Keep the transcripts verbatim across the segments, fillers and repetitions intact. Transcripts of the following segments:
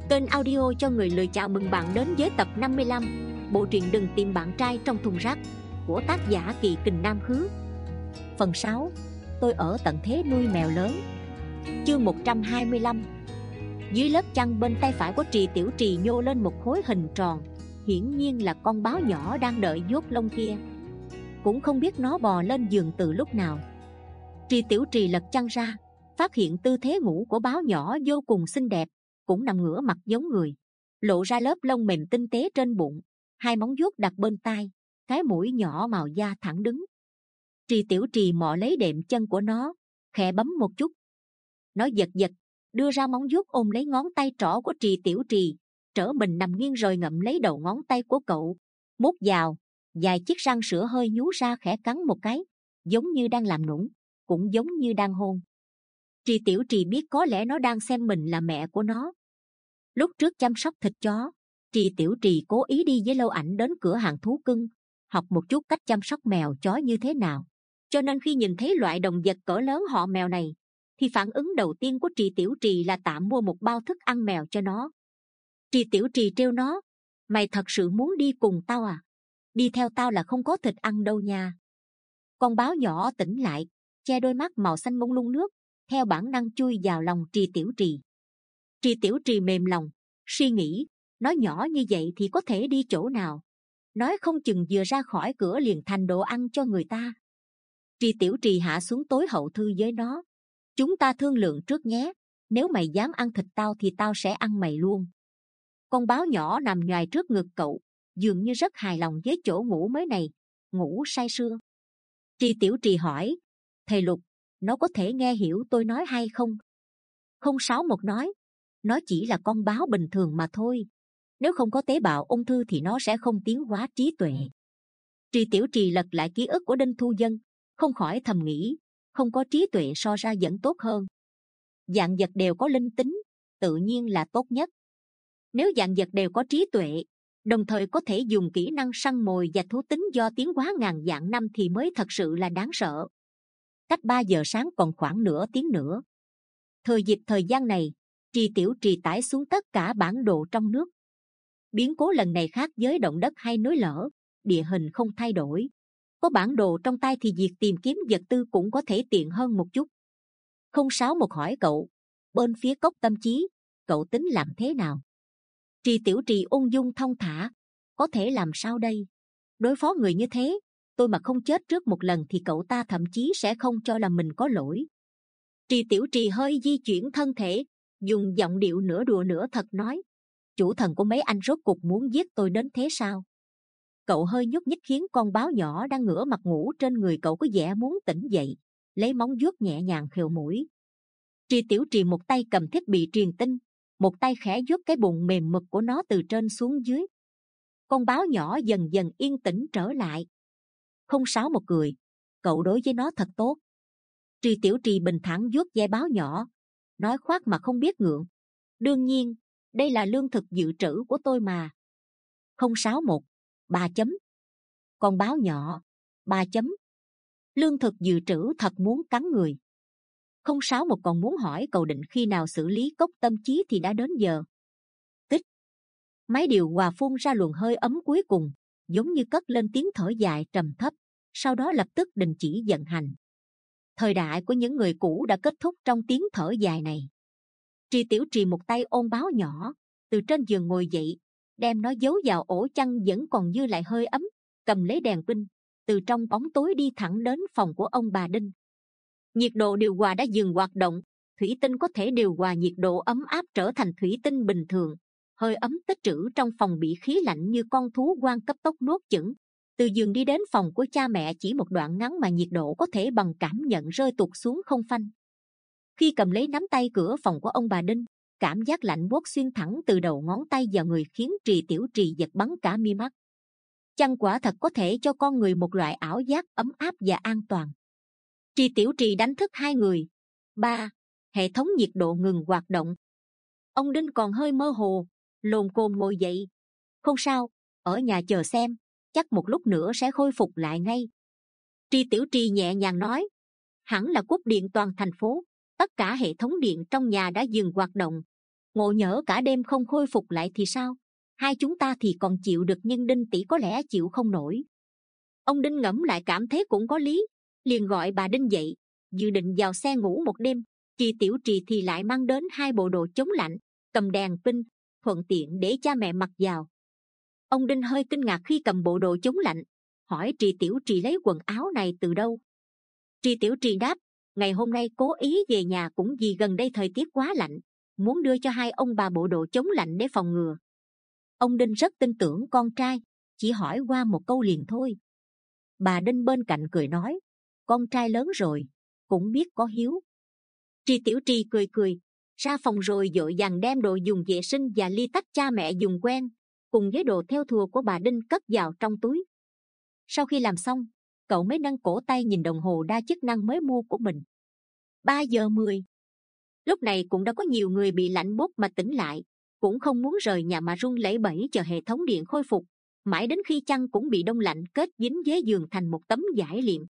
Kênh audio cho người lười chào mừng bạn đến với tập năm mươi lăm bộ truyện Đừng tìm bạn trai trong thùng rác của tác giả Kỳ Kình Nam Khứ. Phần sáu. Tôi ở tận thế nuôi mèo lớn. Chương một trăm hai mươi lăm. Dưới lớp chăn bên tay phải của Trì Tiểu Trì nhô lên một khối hình tròn, hiển nhiên là con báo nhỏ đang đợi vuốt lông kia. Cũng không biết nó bò lên giường từ lúc nào. Trì Tiểu Trì lật chăn ra, phát hiện tư thế ngủ của báo nhỏ vô cùng xinh đẹp, cũng nằm ngửa mặt giống người, lộ ra lớp lông mềm tinh tế trên bụng, hai móng vuốt đặt bên tai, cái mũi nhỏ màu da thẳng đứng. Trì Tiểu Trì mò lấy đệm chân của nó, khẽ bấm một chút. Nó giật giật, đưa ra móng vuốt ôm lấy ngón tay trỏ của Trì Tiểu Trì, trở mình nằm nghiêng rồi ngậm lấy đầu ngón tay của cậu, mút vào, vài chiếc răng sữa hơi nhú ra khẽ cắn một cái, giống như đang làm nũng, cũng giống như đang hôn. Trì Tiểu Trì biết có lẽ nó đang xem mình là mẹ của nó. Lúc trước chăm sóc thịt chó, Trì Tiểu Trì cố ý đi với Lâu Ảnh đến cửa hàng thú cưng, học một chút cách chăm sóc mèo chó như thế nào. Cho nên khi nhìn thấy loại động vật cỡ lớn họ mèo này, thì phản ứng đầu tiên của Trì Tiểu Trì là tạm mua một bao thức ăn mèo cho nó. Trì Tiểu Trì trêu nó: "Mày thật sự muốn đi cùng tao à? Đi theo tao là không có thịt ăn đâu nha." Con báo nhỏ tỉnh lại, che đôi mắt màu xanh mông lung nước, theo bản năng chui vào lòng Trì Tiểu Trì. Trì Tiểu Trì mềm lòng, suy nghĩ, nó nhỏ như vậy thì có thể đi chỗ nào? Nói không chừng vừa ra khỏi cửa liền thành đồ ăn cho người ta. Trì Tiểu Trì hạ xuống tối hậu thư với nó: "Chúng ta thương lượng trước nhé, nếu mày dám ăn thịt tao thì tao sẽ ăn mày luôn." Con báo nhỏ nằm nhoài trước ngực cậu, dường như rất hài lòng với chỗ ngủ mới này, ngủ say sưa. Trì Tiểu Trì hỏi: "Thầy Lục, nó có thể nghe hiểu tôi nói hay không?" Không sáu một nói: "Nó chỉ là con báo bình thường mà thôi. Nếu không có tế bào ung thư thì nó sẽ không tiến hóa trí tuệ." Trì Tiểu Trì lật lại ký ức của Đinh Thu Dân, không khỏi thầm nghĩ, không có trí tuệ so ra vẫn tốt hơn. Vạn vật đều có linh tính, tự nhiên là tốt nhất. Nếu vạn vật đều có trí tuệ, đồng thời có thể dùng kỹ năng săn mồi và thú tính do tiến hóa ngàn vạn năm thì mới thật sự là đáng sợ. Cách ba giờ sáng còn khoảng nửa tiếng nữa. Thời dịp thời gian này, Trì Tiểu Trì tải xuống tất cả bản đồ trong nước. Biến cố lần này khác với động đất hay núi lở, địa hình không thay đổi. Có bản đồ trong tay thì việc tìm kiếm vật tư cũng có thể tiện hơn một chút. Không sáu một hỏi cậu: "Bên phía Cốc Tâm Chí, cậu tính làm thế nào?" Trì Tiểu Trì ung dung thong thả: "Có thể làm sao đây? Đối phó người như thế, tôi mà không chết trước một lần thì cậu ta thậm chí sẽ không cho là mình có lỗi." Trì Tiểu Trì hơi di chuyển thân thể, dùng giọng điệu nửa đùa nửa thật nói: "Chủ thần của mấy anh rốt cục muốn giết tôi đến thế sao?" Cậu hơi nhúc nhích khiến con báo nhỏ đang ngửa mặt ngủ trên người cậu có vẻ muốn tỉnh dậy, lấy móng vuốt nhẹ nhàng khều mũi. Trì Tiểu Trì một tay cầm thiết bị truyền tin, một tay khẽ vuốt cái bụng mềm mượt của nó từ trên xuống dưới. Con báo nhỏ dần dần yên tĩnh trở lại. Không sáu một cười: "Cậu đối với nó thật tốt." Trì Tiểu Trì bình thản vuốt vai báo nhỏ, nói khoác mà không biết ngượng: "Đương nhiên, đây là lương thực dự trữ của tôi mà." Không sáu một: "Ba chấm." Con báo nhỏ: "Ba chấm." Lương thực dự trữ thật muốn cắn người. Không sáu một còn muốn hỏi cậu định khi nào xử lý Cốc Tâm Chí thì đã đến giờ. Tích. Máy điều hòa phun ra luồng hơi ấm cuối cùng, giống như cất lên tiếng thở dài trầm thấp, sau đó lập tức đình chỉ vận hành. Thời đại của những người cũ đã kết thúc trong tiếng thở dài này. Trì Tiểu Trì một tay ôm báo nhỏ, từ trên giường ngồi dậy, đem nó giấu vào ổ chăn vẫn còn dư lại hơi ấm, cầm lấy đèn pin, từ trong bóng tối đi thẳng đến phòng của ông bà Đinh. Nhiệt độ điều hòa đã dừng hoạt động, thủy tinh có thể điều hòa nhiệt độ ấm áp trở thành thủy tinh bình thường. Hơi ấm tích trữ trong phòng bị khí lạnh như con thú hoang cấp tốc nuốt chửng. Từ giường đi đến phòng của cha mẹ chỉ một đoạn ngắn mà nhiệt độ có thể bằng cảm nhận rơi tụt xuống không phanh. Khi cầm lấy nắm tay cửa phòng của ông bà Đinh, cảm giác lạnh buốt xuyên thẳng từ đầu ngón tay vào người khiến Trì Tiểu Trì giật bắn cả mi mắt. Chăn quả thật có thể cho con người một loại ảo giác ấm áp và an toàn. Trì Tiểu Trì đánh thức hai người. Ba, hệ thống nhiệt độ ngừng hoạt động. Ông Đinh còn hơi mơ hồ, lồm cồm ngồi dậy. Không sao, ở nhà chờ xem, chắc một lúc nữa sẽ khôi phục lại ngay. Trì Tiểu Trì nhẹ nhàng nói. Hẳn là cúp điện toàn thành phố, tất cả hệ thống điện trong nhà đã dừng hoạt động. Ngộ nhỡ cả đêm không khôi phục lại thì sao? Hai chúng ta thì còn chịu được, nhưng Đinh tỷ có lẽ chịu không nổi. Ông Đinh ngẫm lại cảm thấy cũng có lý, liền gọi bà Đinh dậy, dự định vào xe ngủ một đêm. Chị Tiểu Trì thì lại mang đến hai bộ đồ chống lạnh, cầm đèn pin, thuận tiện để cha mẹ mặc vào. Ông Đinh hơi kinh ngạc khi cầm bộ đồ chống lạnh, hỏi Trì Tiểu Trì lấy quần áo này từ đâu. Trì Tiểu Trì đáp, ngày hôm nay cố ý về nhà cũng vì gần đây thời tiết quá lạnh, muốn đưa cho hai ông bà bộ đồ chống lạnh để phòng ngừa. Ông Đinh rất tin tưởng con trai, chỉ hỏi qua một câu liền thôi. Bà Đinh bên cạnh cười nói, con trai lớn rồi, cũng biết có hiếu. Trì Tiểu Trì cười cười, ra phòng rồi vội vàng đem đồ dùng vệ sinh và ly tách cha mẹ dùng quen, cùng với đồ theo thùa của bà Đinh cất vào trong túi. Sau khi làm xong, cậu mới nâng cổ tay nhìn đồng hồ đa chức năng mới mua của mình. Ba giờ mười. Lúc này cũng đã có nhiều người bị lạnh buốt mà tỉnh lại, cũng không muốn rời nhà mà run lẩy bẩy chờ hệ thống điện khôi phục, mãi đến khi chăn cũng bị đông lạnh kết dính với giường thành một tấm vải liệm.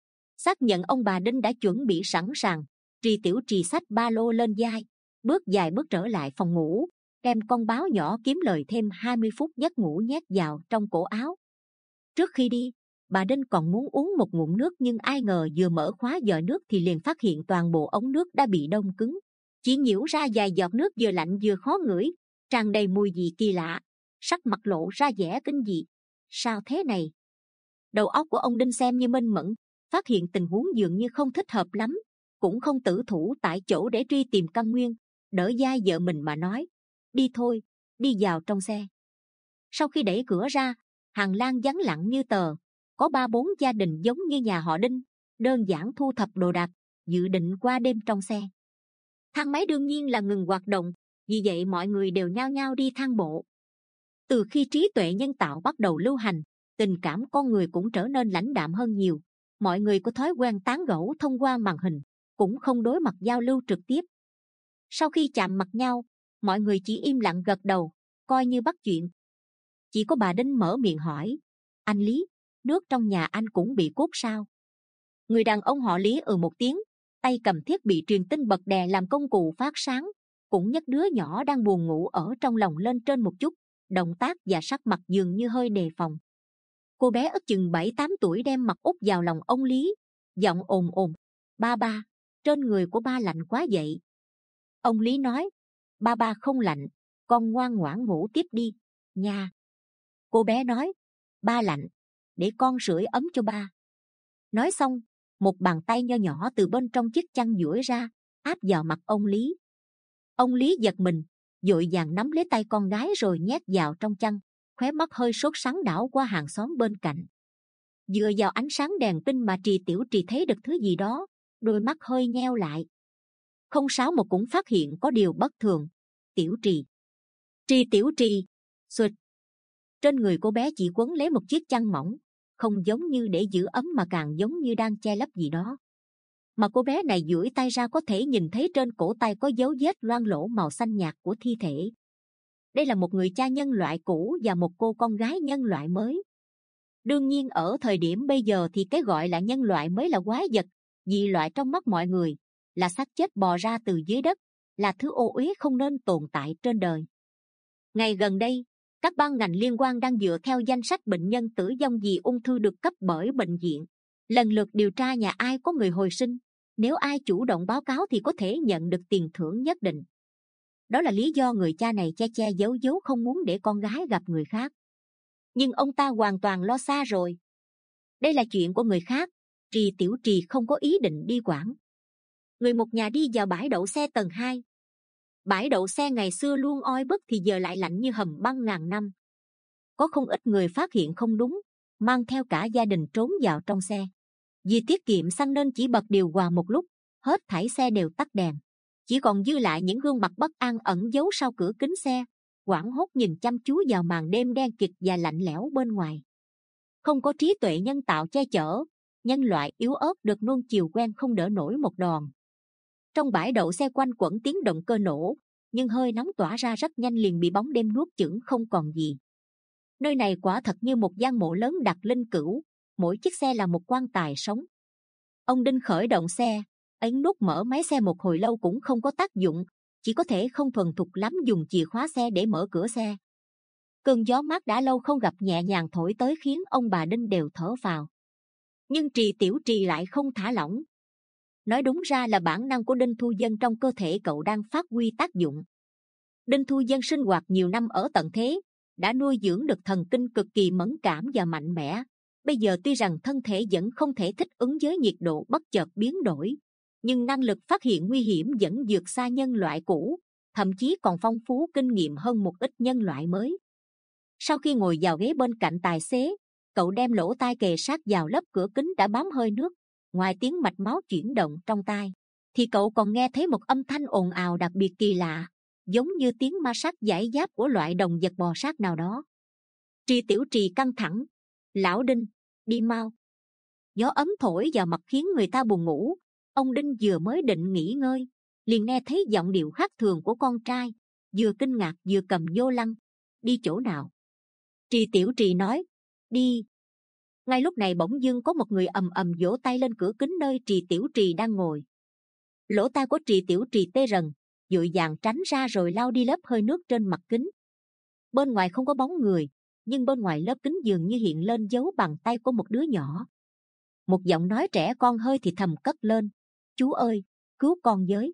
Xác nhận ông bà Đinh đã chuẩn bị sẵn sàng, Trì Tiểu Trì xách ba lô lên vai, bước dài bước trở lại phòng ngủ, đem con báo nhỏ kiếm lời thêm hai mươi phút giấc ngủ nhét vào trong cổ áo. Trước khi đi, bà Đinh còn muốn uống một ngụm nước, nhưng ai ngờ vừa mở khóa giỏ nước thì liền phát hiện toàn bộ ống nước đã bị đông cứng, chỉ nhiễu ra vài giọt nước vừa lạnh vừa khó ngửi, tràn đầy mùi vị kỳ lạ. Sắc mặt lộ ra vẻ kinh dị. Sao thế này? Đầu óc của ông Đinh xem như minh mẫn, phát hiện tình huống dường như không thích hợp lắm, cũng không tử thủ tại chỗ để truy tìm căn nguyên, đỡ vai vợ mình mà nói, đi thôi, đi vào trong xe. Sau khi đẩy cửa ra, hành lang vắng lặng như tờ, có ba bốn gia đình giống như nhà họ Đinh, đơn giản thu thập đồ đạc, dự định qua đêm trong xe. Thang máy đương nhiên là ngừng hoạt động, vì vậy mọi người đều nhao nhao đi thang bộ. Từ khi trí tuệ nhân tạo bắt đầu lưu hành, tình cảm con người cũng trở nên lãnh đạm hơn nhiều. Mọi người có thói quen tán gẫu thông qua màn hình, cũng không đối mặt giao lưu trực tiếp. Sau khi chạm mặt nhau, mọi người chỉ im lặng gật đầu, coi như bắt chuyện. Chỉ có bà Đinh mở miệng hỏi, anh Lý, nước trong nhà anh cũng bị cốt sao? Người đàn ông họ Lý ừ một tiếng, tay cầm thiết bị truyền tin bật đè làm công cụ phát sáng, cũng nhấc đứa nhỏ đang buồn ngủ ở trong lòng lên trên một chút, động tác và sắc mặt dường như hơi đề phòng. Cô bé ước chừng bảy tám tuổi đem mặt úp vào lòng ông Lý, giọng ồn ồn, ba ba, trên người của ba lạnh quá vậy. Ông Lý nói, ba ba không lạnh, con ngoan ngoãn ngủ tiếp đi, nha. Cô bé nói, ba lạnh, để con sưởi ấm cho ba. Nói xong, một bàn tay nho nhỏ từ bên trong chiếc chăn duỗi ra, áp vào mặt ông Lý. Ông Lý giật mình, vội vàng nắm lấy tay con gái rồi nhét vào trong chăn, khóe mắt hơi sốt sắng đảo qua hàng xóm bên cạnh. Dựa vào ánh sáng đèn pin mà Trì Tiểu Trì thấy được thứ gì đó, đôi mắt hơi nheo lại. Không sáu một cũng phát hiện có điều bất thường. Tiểu Trì, Trì Tiểu Trì, xụt. Trên người cô bé chỉ quấn lấy một chiếc chăn mỏng, không giống như để giữ ấm mà càng giống như đang che lấp gì đó. Mà cô bé này duỗi tay ra có thể nhìn thấy trên cổ tay có dấu vết loang lổ màu xanh nhạt của thi thể. Đây là một người cha nhân loại cũ và một cô con gái nhân loại mới. Đương nhiên ở thời điểm bây giờ thì cái gọi là nhân loại mới là quái vật, dị loại trong mắt mọi người, là xác chết bò ra từ dưới đất, là thứ ô uế không nên tồn tại trên đời. Ngày gần đây, các ban ngành liên quan đang dựa theo danh sách bệnh nhân tử vong vì ung thư được cấp bởi bệnh viện, lần lượt điều tra nhà ai có người hồi sinh. Nếu ai chủ động báo cáo thì có thể nhận được tiền thưởng nhất định. Đó là lý do người cha này che che giấu giấu không muốn để con gái gặp người khác. Nhưng ông ta hoàn toàn lo xa rồi. Đây là chuyện của người khác, Trì Tiểu Trì không có ý định đi quản. Người một nhà đi vào bãi đậu xe tầng hai. Bãi đậu xe ngày xưa luôn oi bức thì giờ lại lạnh như hầm băng ngàn năm. Có không ít người phát hiện không đúng, mang theo cả gia đình trốn vào trong xe. Vì tiết kiệm xăng nên chỉ bật điều hòa một lúc, hết thảy xe đều tắt đèn. Chỉ còn dư lại những gương mặt bất an ẩn giấu sau cửa kính xe, hoảng hốt nhìn chăm chú vào màn đêm đen kịt và lạnh lẽo bên ngoài. Không có trí tuệ nhân tạo che chở, nhân loại yếu ớt được nuông chiều quen không đỡ nổi một đòn. Trong bãi đậu xe quanh quẩn tiếng động cơ nổ, nhưng hơi nóng tỏa ra rất nhanh liền bị bóng đêm nuốt chửng không còn gì. Nơi này quả thật như một giang mộ lớn đặt linh cữu, mỗi chiếc xe là một quan tài sống. Ông Đinh khởi động xe, ấn nút mở máy xe một hồi lâu cũng không có tác dụng, chỉ có thể không thuần thục lắm dùng chìa khóa xe để mở cửa xe. Cơn gió mát đã lâu không gặp nhẹ nhàng thổi tới khiến ông bà Đinh đều thở phào. Nhưng Trì Tiểu Trì lại không thả lỏng. Nói đúng ra là bản năng của Đinh Thu Dân trong cơ thể cậu đang phát huy tác dụng. Đinh Thu Dân sinh hoạt nhiều năm ở tận thế, đã nuôi dưỡng được thần kinh cực kỳ mẫn cảm và mạnh mẽ. Bây giờ tuy rằng thân thể vẫn không thể thích ứng với nhiệt độ bất chợt biến đổi, nhưng năng lực phát hiện nguy hiểm vẫn vượt xa nhân loại cũ, thậm chí còn phong phú kinh nghiệm hơn một ít nhân loại mới. Sau khi ngồi vào ghế bên cạnh tài xế, cậu đem lỗ tai kề sát vào lớp cửa kính đã bám hơi nước. Ngoài tiếng mạch máu chuyển động trong tai, thì cậu còn nghe thấy một âm thanh ồn ào đặc biệt kỳ lạ, giống như tiếng ma sát giải giáp của loại động vật bò sát nào đó. Trì Tiểu Trì căng thẳng. Lão Đinh, đi mau. Gió ấm thổi vào mặt khiến người ta buồn ngủ. Ông Đinh vừa mới định nghỉ ngơi, liền nghe thấy giọng điệu khác thường của con trai, vừa kinh ngạc vừa cầm vô lăng. Đi chỗ nào? Trì Tiểu Trì nói. Đi. Ngay lúc này bỗng dưng có một người ầm ầm vỗ tay lên cửa kính nơi Trì Tiểu Trì đang ngồi. Lỗ tai của Trì Tiểu Trì tê rần, vội vàng tránh ra rồi lao đi lớp hơi nước trên mặt kính. Bên ngoài không có bóng người, nhưng bên ngoài lớp kính dường như hiện lên dấu bàn tay của một đứa nhỏ. Một giọng nói trẻ con hơi thì thầm cất lên. Chú ơi, cứu con với.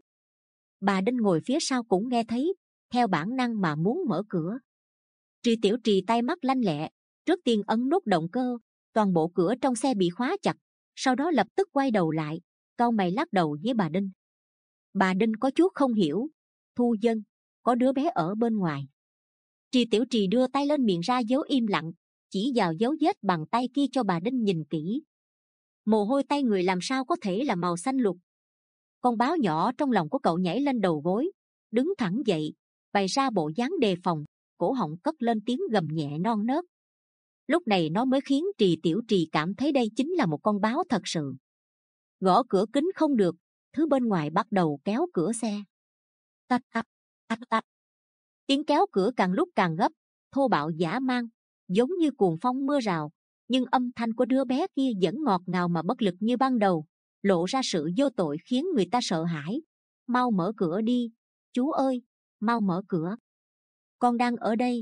Bà Đinh ngồi phía sau cũng nghe thấy, theo bản năng mà muốn mở cửa. Trì Tiểu Trì tay mắt lanh lẹ, trước tiên ấn nút động cơ, toàn bộ cửa trong xe bị khóa chặt, sau đó lập tức quay đầu lại, cau mày lắc đầu với bà Đinh. Bà Đinh có chút không hiểu. Thu Dân, có đứa bé ở bên ngoài. Trì Tiểu Trì đưa tay lên miệng ra dấu im lặng, chỉ vào dấu vết bằng tay kia cho bà Đinh nhìn kỹ. Mồ hôi tay người làm sao có thể là màu xanh lục. Con báo nhỏ trong lòng của cậu nhảy lên đầu gối, đứng thẳng dậy, bày ra bộ dáng đề phòng, cổ họng cất lên tiếng gầm nhẹ non nớt. Lúc này nó mới khiến Trì Tiểu Trì cảm thấy đây chính là một con báo thật sự. Gõ cửa kính không được, thứ bên ngoài bắt đầu kéo cửa xe. Tạch tạch tạch tạch. Tiếng kéo cửa càng lúc càng gấp, thô bạo dã man, giống như cuồng phong mưa rào, nhưng âm thanh của đứa bé kia vẫn ngọt ngào mà bất lực như ban đầu, lộ ra sự vô tội khiến người ta sợ hãi. Mau mở cửa đi, chú ơi, mau mở cửa. Con đang ở đây.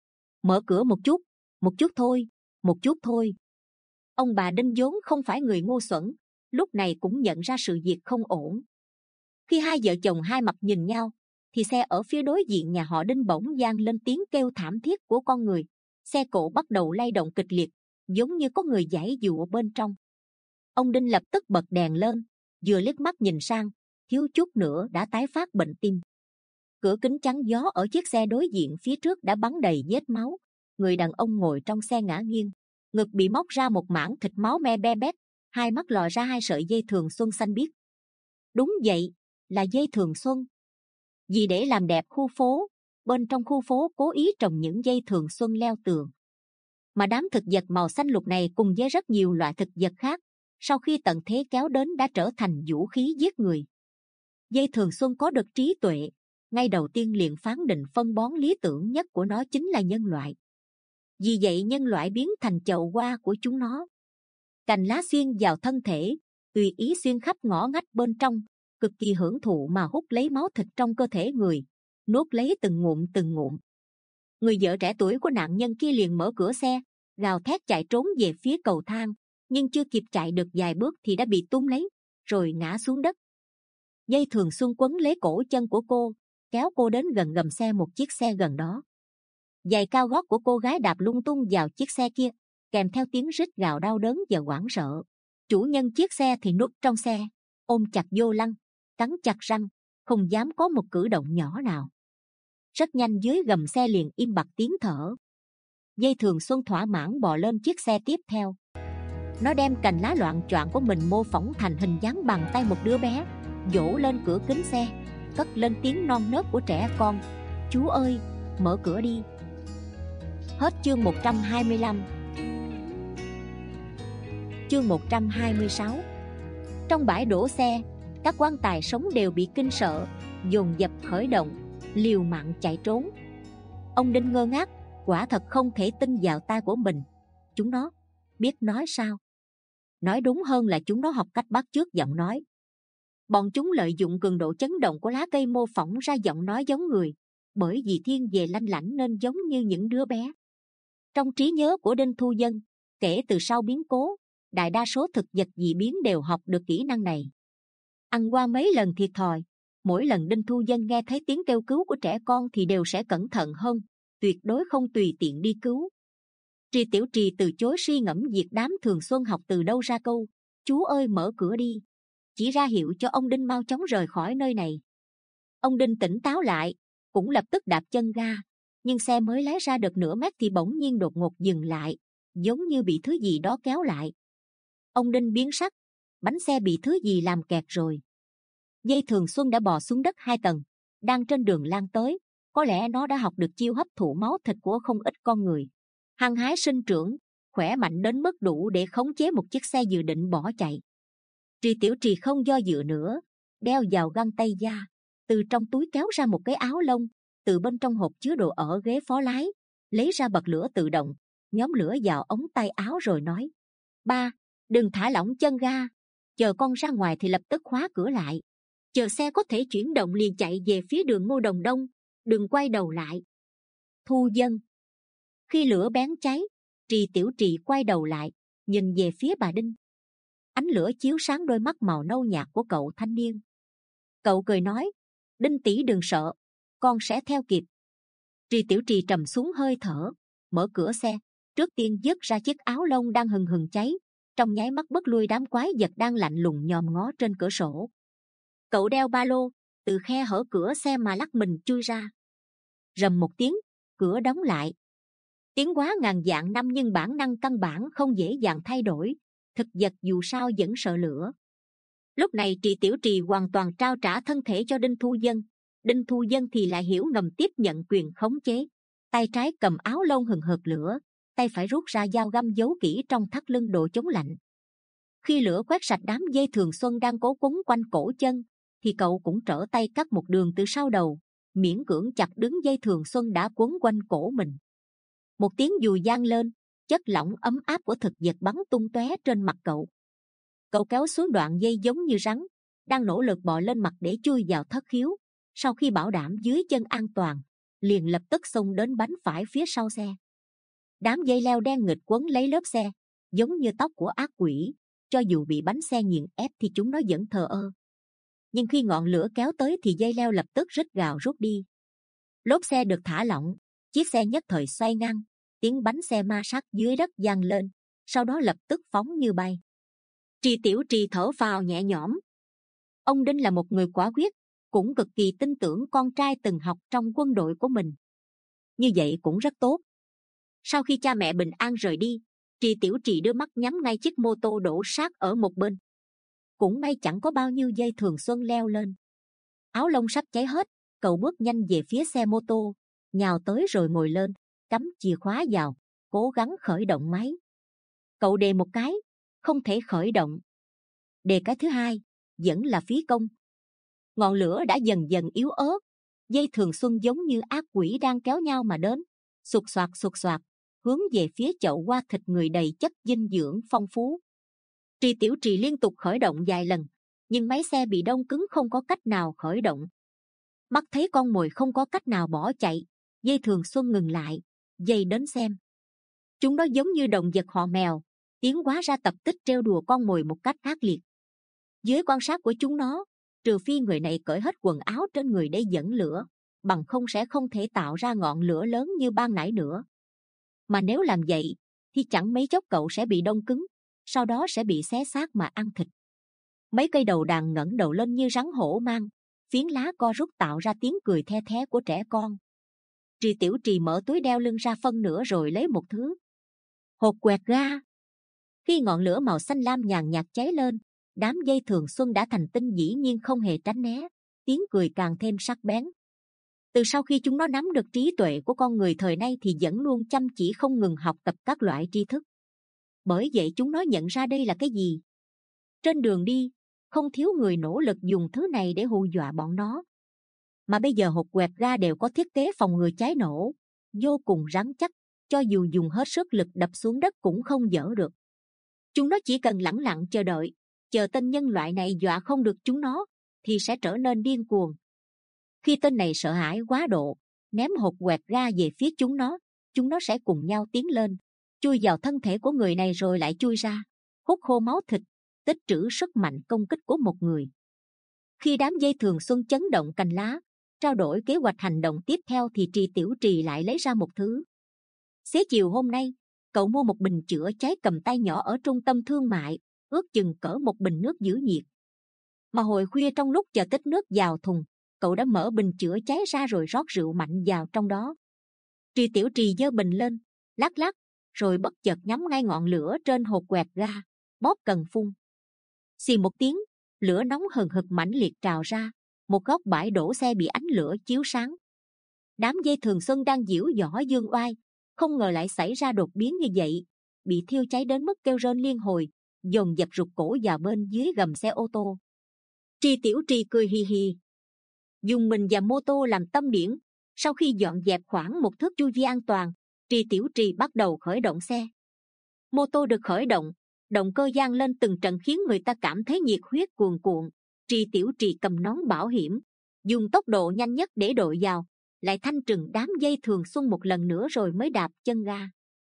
Mở cửa một chút, một chút thôi, một chút thôi. Ông bà Đinh vốn không phải người ngu xuẩn, lúc này cũng nhận ra sự việc không ổn. Khi hai vợ chồng hai mặt nhìn nhau, thì xe ở phía đối diện nhà họ Đinh bỗng vang lên tiếng kêu thảm thiết của con người. Xe cộ bắt đầu lay động kịch liệt, giống như có người giãy giụa bên trong. Ông Đinh lập tức bật đèn lên, vừa liếc mắt nhìn sang, thiếu chút nữa đã tái phát bệnh tim. Cửa kính chắn gió ở chiếc xe đối diện phía trước đã bắn đầy vết máu. Người đàn ông ngồi trong xe ngã nghiêng, ngực bị móc ra một mảng thịt máu me be bét, hai mắt lòi ra hai sợi dây thường xuân xanh biếc. Đúng vậy, là dây thường xuân. Vì để làm đẹp khu phố, bên trong khu phố cố ý trồng những dây thường xuân leo tường. Mà đám thực vật màu xanh lục này cùng với rất nhiều loại thực vật khác, sau khi tận thế kéo đến đã trở thành vũ khí giết người. Dây thường xuân có được trí tuệ, ngay đầu tiên liền phán định phân bón lý tưởng nhất của nó chính là nhân loại. Vì vậy nhân loại biến thành chậu hoa của chúng nó. Cành lá xuyên vào thân thể, tùy ý xuyên khắp ngõ ngách bên trong, cực kỳ hưởng thụ mà hút lấy máu thịt trong cơ thể người, nuốt lấy từng ngụm từng ngụm. Người vợ trẻ tuổi của nạn nhân kia liền mở cửa xe, gào thét chạy trốn về phía cầu thang, nhưng chưa kịp chạy được vài bước thì đã bị túm lấy, rồi ngã xuống đất. Dây thường xuân quấn lấy cổ chân của cô, kéo cô đến gần gầm xe một chiếc xe gần đó. Giày cao gót của cô gái đạp lung tung vào chiếc xe kia, kèm theo tiếng rít gào đau đớn và hoảng sợ. Chủ nhân chiếc xe thì núp trong xe, ôm chặt vô lăng, cắn chặt răng, không dám có một cử động nhỏ nào. Rất nhanh dưới gầm xe liền im bặt tiếng thở. Dây thường xuân thỏa mãn bò lên chiếc xe tiếp theo. Nó đem cành lá loạn choạng của mình mô phỏng thành hình dáng bàn tay một đứa bé, vỗ lên cửa kính xe, cất lên tiếng non nớt của trẻ con. Chú ơi, mở cửa đi. Hết chương một trăm hai mươi lăm. Chương một trăm hai mươi sáu. Trong bãi đổ xe, các quan tài sống đều bị kinh sợ, dồn dập khởi động, liều mạng chạy trốn. Ông Đinh ngơ ngác, quả thật không thể tin vào tai của mình. Chúng nó biết nói sao? Nói đúng hơn là chúng nó học cách bắt chước giọng nói. Bọn chúng lợi dụng cường độ chấn động của lá cây mô phỏng ra giọng nói giống người, bởi vì thiên về lanh lảnh nên giống như những đứa bé. Trong trí nhớ của Đinh Thu Dân, kể từ sau biến cố, đại đa số thực vật dị biến đều học được kỹ năng này. Ăn qua mấy lần thiệt thòi, mỗi lần Đinh Thu Dân nghe thấy tiếng kêu cứu của trẻ con thì đều sẽ cẩn thận hơn, tuyệt đối không tùy tiện đi cứu. Tri Tiểu Trì từ chối suy ngẫm việc đám Thường Xuân học từ đâu ra câu "Chú ơi mở cửa đi", chỉ ra hiệu cho ông Đinh mau chóng rời khỏi nơi này. Ông Đinh tỉnh táo lại, cũng lập tức đạp chân ga, nhưng xe mới lái ra được nửa mét thì bỗng nhiên đột ngột dừng lại, giống như bị thứ gì đó kéo lại. Ông Đinh biến sắc, bánh xe bị thứ gì làm kẹt rồi. Dây Thường Xuân đã bò xuống đất hai tầng, đang trên đường lan tới, có lẽ nó đã học được chiêu hấp thụ máu thịt của không ít con người. Hăng hái sinh trưởng, khỏe mạnh đến mức đủ để khống chế một chiếc xe dự định bỏ chạy. Tri Tiểu Trì không do dự nữa, đeo vào găng tay da, từ trong túi kéo ra một cái áo lông, từ bên trong hộp chứa đồ ở ghế phó lái, lấy ra bật lửa tự động, nhóm lửa vào ống tay áo rồi nói: "Ba, đừng thả lỏng chân ga, chờ con ra ngoài thì lập tức khóa cửa lại. Chờ xe có thể chuyển động liền chạy về phía đường Ngô Đồng Đông, đừng quay đầu lại." Thu Dân. Khi lửa bén cháy, Tri Tiểu Trì quay đầu lại, nhìn về phía bà Đinh. Ánh lửa chiếu sáng đôi mắt màu nâu nhạt của cậu thanh niên. Cậu cười nói: "Đinh tỷ đừng sợ, con sẽ theo kịp." Tri Tiểu Trì trầm xuống hơi thở, mở cửa xe, trước tiên vứt ra chiếc áo lông đang hừng hừng cháy, trong nháy mắt bước lui đám quái vật đang lạnh lùng nhòm ngó trên cửa sổ. Cậu đeo ba lô, từ khe hở cửa xe mà lắc mình chui ra. Rầm một tiếng, cửa đóng lại. Tiếng quá ngàn vạn năm nhưng bản năng căn bản không dễ dàng thay đổi, thực vật dù sao vẫn sợ lửa. Lúc này Tri Tiểu Trì hoàn toàn trao trả thân thể cho Đinh Thu Dân, Đinh Thu Dân thì lại hiểu ngầm tiếp nhận quyền khống chế. Tay trái cầm áo lông hừng hực lửa, tay phải rút ra dao găm giấu kỹ trong thắt lưng đồ chống lạnh. Khi lửa quét sạch đám dây Thường Xuân đang cố quấn quanh cổ chân, thì cậu cũng trở tay cắt một đường từ sau đầu, miễn cưỡng chặt đứng dây Thường Xuân đã quấn quanh cổ mình. Một tiếng dùi vang lên, chất lỏng ấm áp của thực vật bắn tung tóe trên mặt cậu. Cậu kéo xuống đoạn dây giống như rắn, đang nỗ lực bò lên mặt để chui vào thất khiếu. Sau khi bảo đảm dưới chân an toàn, liền lập tức xông đến bánh phải phía sau xe. Đám dây leo đen nghịch quấn lấy lớp xe, giống như tóc của ác quỷ. Cho dù bị bánh xe nghiền ép thì chúng nó vẫn thờ ơ. Nhưng khi ngọn lửa kéo tới thì dây leo lập tức rít gào rút đi. Lốp xe được thả lỏng, chiếc xe nhất thời xoay ngang, tiếng bánh xe ma sát dưới đất vang lên, sau đó lập tức phóng như bay. Tri Tiểu Trì thở phào nhẹ nhõm. Ông Đinh là một người quả quyết, cũng cực kỳ tin tưởng con trai từng học trong quân đội của mình. Như vậy cũng rất tốt. Sau khi cha mẹ bình an rời đi, Tri Tiểu Trì đưa mắt nhắm ngay chiếc mô tô đổ sát ở một bên. Cũng may chẳng có bao nhiêu dây Thường Xuân leo lên. Áo lông sắp cháy hết, cậu bước nhanh về phía xe mô tô, nhào tới rồi ngồi lên, cắm chìa khóa vào, cố gắng khởi động máy. Cậu đề một cái, không thể khởi động. Đề cái thứ hai, vẫn là phí công. Ngọn lửa đã dần dần yếu ớt, dây Thường Xuân giống như ác quỷ đang kéo nhau mà đến, sụt soạt sụt soạt, hướng về phía chậu hoa thịt người đầy chất dinh dưỡng phong phú. Tri Tiểu Trì liên tục khởi động vài lần, nhưng máy xe bị đông cứng không có cách nào khởi động. Mắt thấy con mồi không có cách nào bỏ chạy, dây Thường Xuân ngừng lại, dây đến xem. Chúng nó giống như động vật họ Mèo, tiến hóa ra tập tích trêu đùa con mồi một cách ác liệt. Dưới quan sát của chúng nó, trừ phi người này cởi hết quần áo trên người để dẫn lửa, bằng không sẽ không thể tạo ra ngọn lửa lớn như ban nãy nữa. Mà nếu làm vậy, thì chẳng mấy chốc cậu sẽ bị đông cứng, sau đó sẽ bị xé xác mà ăn thịt. Mấy cây đầu đàn ngẩng đầu lên như rắn hổ mang, phiến lá co rút tạo ra tiếng cười the thé của trẻ con. Tri Tiểu Trì mở túi đeo lưng ra phân nửa rồi lấy một thứ. Hột quẹt ga. Khi ngọn lửa màu xanh lam nhàn nhạt cháy lên, đám dây Thường Xuân đã thành tinh dĩ nhiên không hề tránh né, tiếng cười càng thêm sắc bén. Từ sau khi chúng nó nắm được trí tuệ của con người thời nay thì vẫn luôn chăm chỉ không ngừng học tập các loại tri thức. Bởi vậy chúng nó nhận ra đây là cái gì. Trên đường đi, không thiếu người nỗ lực dùng thứ này để hù dọa bọn nó. Mà bây giờ hột quẹt ga đều có thiết kế phòng ngừa cháy nổ, vô cùng rắn chắc, cho dù dùng hết sức lực đập xuống đất cũng không dở được. Chúng nó chỉ cần lẳng lặng chờ đợi, chờ tên nhân loại này dọa không được chúng nó, thì sẽ trở nên điên cuồng. Khi tên này sợ hãi quá độ, ném hột quẹt ga về phía chúng nó, chúng nó sẽ cùng nhau tiến lên, chui vào thân thể của người này rồi lại chui ra, hút khô máu thịt, tích trữ sức mạnh công kích của một người. Khi đám dây thường xuân chấn động cành lá, trao đổi kế hoạch hành động tiếp theo, thì Trì Tiểu Trì lại lấy ra một thứ. Xế chiều hôm nay, cậu mua một bình chữa cháy cầm tay nhỏ ở trung tâm thương mại, ước chừng cỡ một bình nước giữ nhiệt. Mà hồi khuya trong lúc chờ tích nước vào thùng, cậu đã mở bình chữa cháy ra rồi rót rượu mạnh vào trong đó. Trì Tiểu Trì giơ bình lên, lắc lắc, rồi bất chợt nhắm ngay ngọn lửa trên hột quẹt ga, bóp cần phun. Xì một tiếng, lửa nóng hừng hực mãnh liệt trào ra, một góc bãi đổ xe bị ánh lửa chiếu sáng. Đám dây thường xuân đang giễu giõ dương oai, không ngờ lại xảy ra đột biến như vậy, bị thiêu cháy đến mức kêu rên liên hồi, dồn dập rụt cổ vào bên dưới gầm xe ô tô. Trì Tiểu Trì cười hì hì, dùng mình và mô tô làm tâm điểm. Sau khi dọn dẹp khoảng một thước chu vi an toàn, Trì Tiểu Trì bắt đầu khởi động xe. Mô tô được khởi động, động cơ giăng lên từng trận khiến người ta cảm thấy nhiệt huyết cuồn cuộn. Trì Tiểu Trì cầm nón bảo hiểm, dùng tốc độ nhanh nhất để đội vào, lại thanh trừng đám dây thường xuân một lần nữa rồi mới đạp chân ga.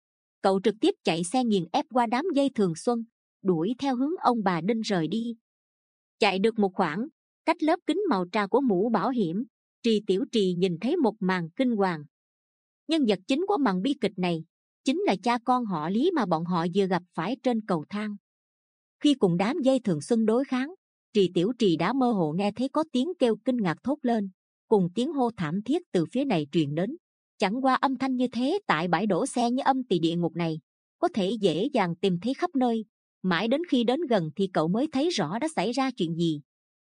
Cậu trực tiếp chạy xe nghiền ép qua đám dây thường xuân, đuổi theo hướng ông bà Đinh rời đi. Chạy được một khoảng, cách lớp kính màu trà của mũ bảo hiểm, Trì Tiểu Trì nhìn thấy một màn kinh hoàng. Nhân vật chính của màn bi kịch này chính là cha con họ Lý mà bọn họ vừa gặp phải trên cầu thang. Khi cùng đám dây thường xuân đối kháng, Trì Tiểu Trì đã mơ hồ nghe thấy có tiếng kêu kinh ngạc thốt lên, cùng tiếng hô thảm thiết từ phía này truyền đến. Chẳng qua âm thanh như thế tại bãi đổ xe như âm tỳ địa ngục này có thể dễ dàng tìm thấy khắp nơi. Mãi đến khi đến gần thì cậu mới thấy rõ đã xảy ra chuyện gì.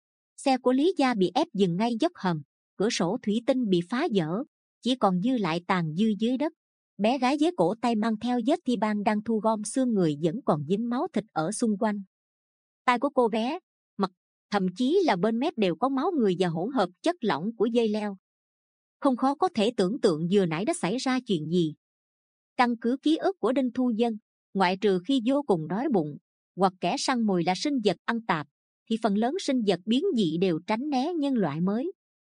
Xe của Lý gia bị ép dừng ngay dốc hầm, cửa sổ thủy tinh bị phá vỡ, chỉ còn dư lại tàn dư dưới đất. Bé gái với cổ tay mang theo vết thi ban đang thu gom xương người vẫn còn dính máu thịt ở xung quanh. Tai của cô bé, mặt, thậm chí là bên mép đều có máu người và hỗn hợp chất lỏng của dây leo. Không khó có thể tưởng tượng vừa nãy đã xảy ra chuyện gì. Căn cứ ký ức của Đinh Thu Dân, ngoại trừ khi vô cùng đói bụng hoặc kẻ săn mồi là sinh vật ăn tạp, thì phần lớn sinh vật biến dị đều tránh né nhân loại mới.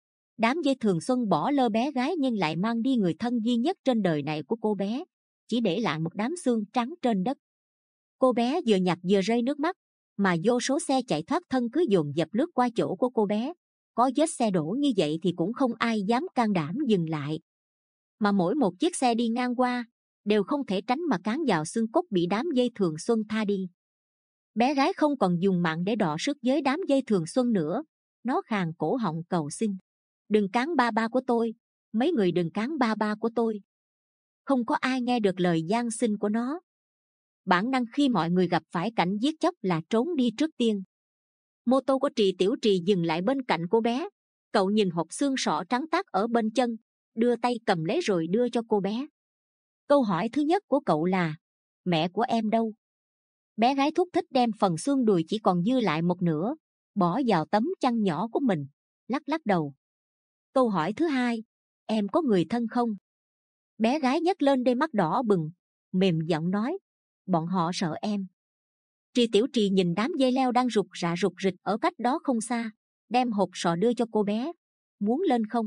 Đám dây thường xuân bỏ lơ bé gái nhưng lại mang đi người thân duy nhất trên đời này của cô bé, chỉ để lại một đám xương trắng trên đất. Cô bé vừa nhặt vừa rơi nước mắt, mà vô số xe chạy thoát thân cứ dồn dập lướt qua chỗ của cô bé. Có vết xe đổ như vậy thì cũng không ai dám can đảm dừng lại. Mà mỗi một chiếc xe đi ngang qua đều không thể tránh mà cán vào xương cốt bị đám dây thường xuân tha đi. Bé gái không còn dùng mạng để đọ sức với đám dây thường xuân nữa. Nó khàn cổ họng cầu xin, đừng cán ba ba của tôi, mấy người đừng cán ba ba của tôi. Không có ai nghe được lời van xin của nó. Bản năng khi mọi người gặp phải cảnh giết chóc là trốn đi trước tiên. Mô tô của Trì Tiểu Trì dừng lại bên cạnh cô bé. Cậu nhìn hộp xương sọ trắng tát ở bên chân, đưa tay cầm lấy rồi đưa cho cô bé. Câu hỏi thứ nhất của cậu là, mẹ của em đâu? Bé gái thúc thích đem phần xương đùi chỉ còn dư lại một nửa bỏ vào tấm chăn nhỏ của mình, lắc lắc đầu. Câu hỏi thứ hai, em có người thân không? Bé gái nhấc lên đôi mắt đỏ bừng, mềm giọng nói, bọn họ sợ em. Trì Tiểu Trì nhìn đám dây leo đang rục rạ rục rịch ở cách đó không xa, đem hộp sọ đưa cho cô bé. Muốn lên không?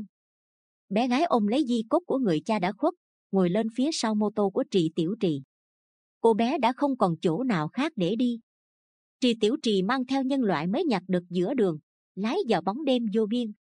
Bé gái ôm lấy di cốt của người cha đã khuất, ngồi lên phía sau mô tô của Trì Tiểu Trì. Cô bé đã không còn chỗ nào khác để đi. Trì Tiểu Trì mang theo nhân loại mới nhặt được giữa đường, lái vào bóng đêm vô biên.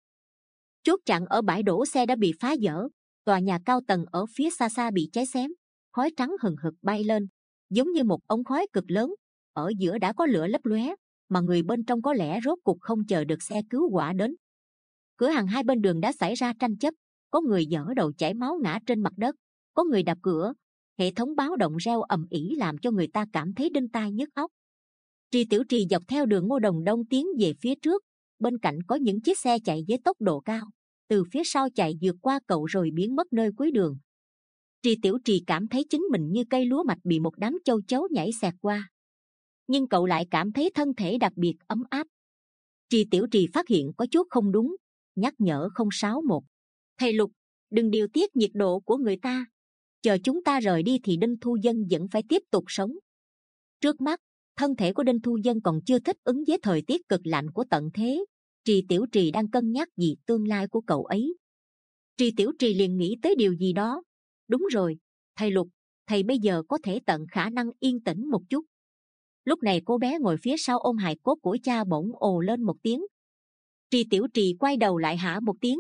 Chốt chặn ở bãi đổ xe đã bị phá vỡ, tòa nhà cao tầng ở phía xa xa bị cháy xém, khói trắng hừng hực bay lên, giống như một ống khói cực lớn. Ở giữa đã có lửa lấp lóe, mà người bên trong có lẽ rốt cục không chờ được xe cứu hỏa đến. Cửa hàng hai bên đường đã xảy ra tranh chấp, có người giở đầu chảy máu ngã trên mặt đất, có người đập cửa. Hệ thống báo động reo ầm ĩ làm cho người ta cảm thấy đinh tai nhức óc. Trì Tiểu Trì dọc theo đường Ngô Đồng Đông tiến về phía trước, bên cạnh có những chiếc xe chạy với tốc độ cao, từ phía sau chạy vượt qua cậu rồi biến mất nơi cuối đường. Trì Tiểu Trì cảm thấy chính mình như cây lúa mạch bị một đám châu chấu nhảy xẹt qua, nhưng cậu lại cảm thấy thân thể đặc biệt ấm áp. Trì Tiểu Trì phát hiện có chút không đúng, nhắc nhở không sáu một, thầy Lục, đừng điều tiết nhiệt độ của người ta, chờ chúng ta rời đi thì Đinh Thu Dân vẫn phải tiếp tục sống. Trước mắt, thân thể của Đinh Thu Dân còn chưa thích ứng với thời tiết cực lạnh của tận thế, Trì Tiểu Trì đang cân nhắc vì tương lai của cậu ấy. Trì Tiểu Trì liền nghĩ tới điều gì đó. Đúng rồi, thầy Lục, thầy bây giờ có thể tận khả năng yên tĩnh một chút. Lúc này cô bé ngồi phía sau ôm hài cốt của cha bỗng ồ lên một tiếng. Trì Tiểu Trì quay đầu lại hả một tiếng.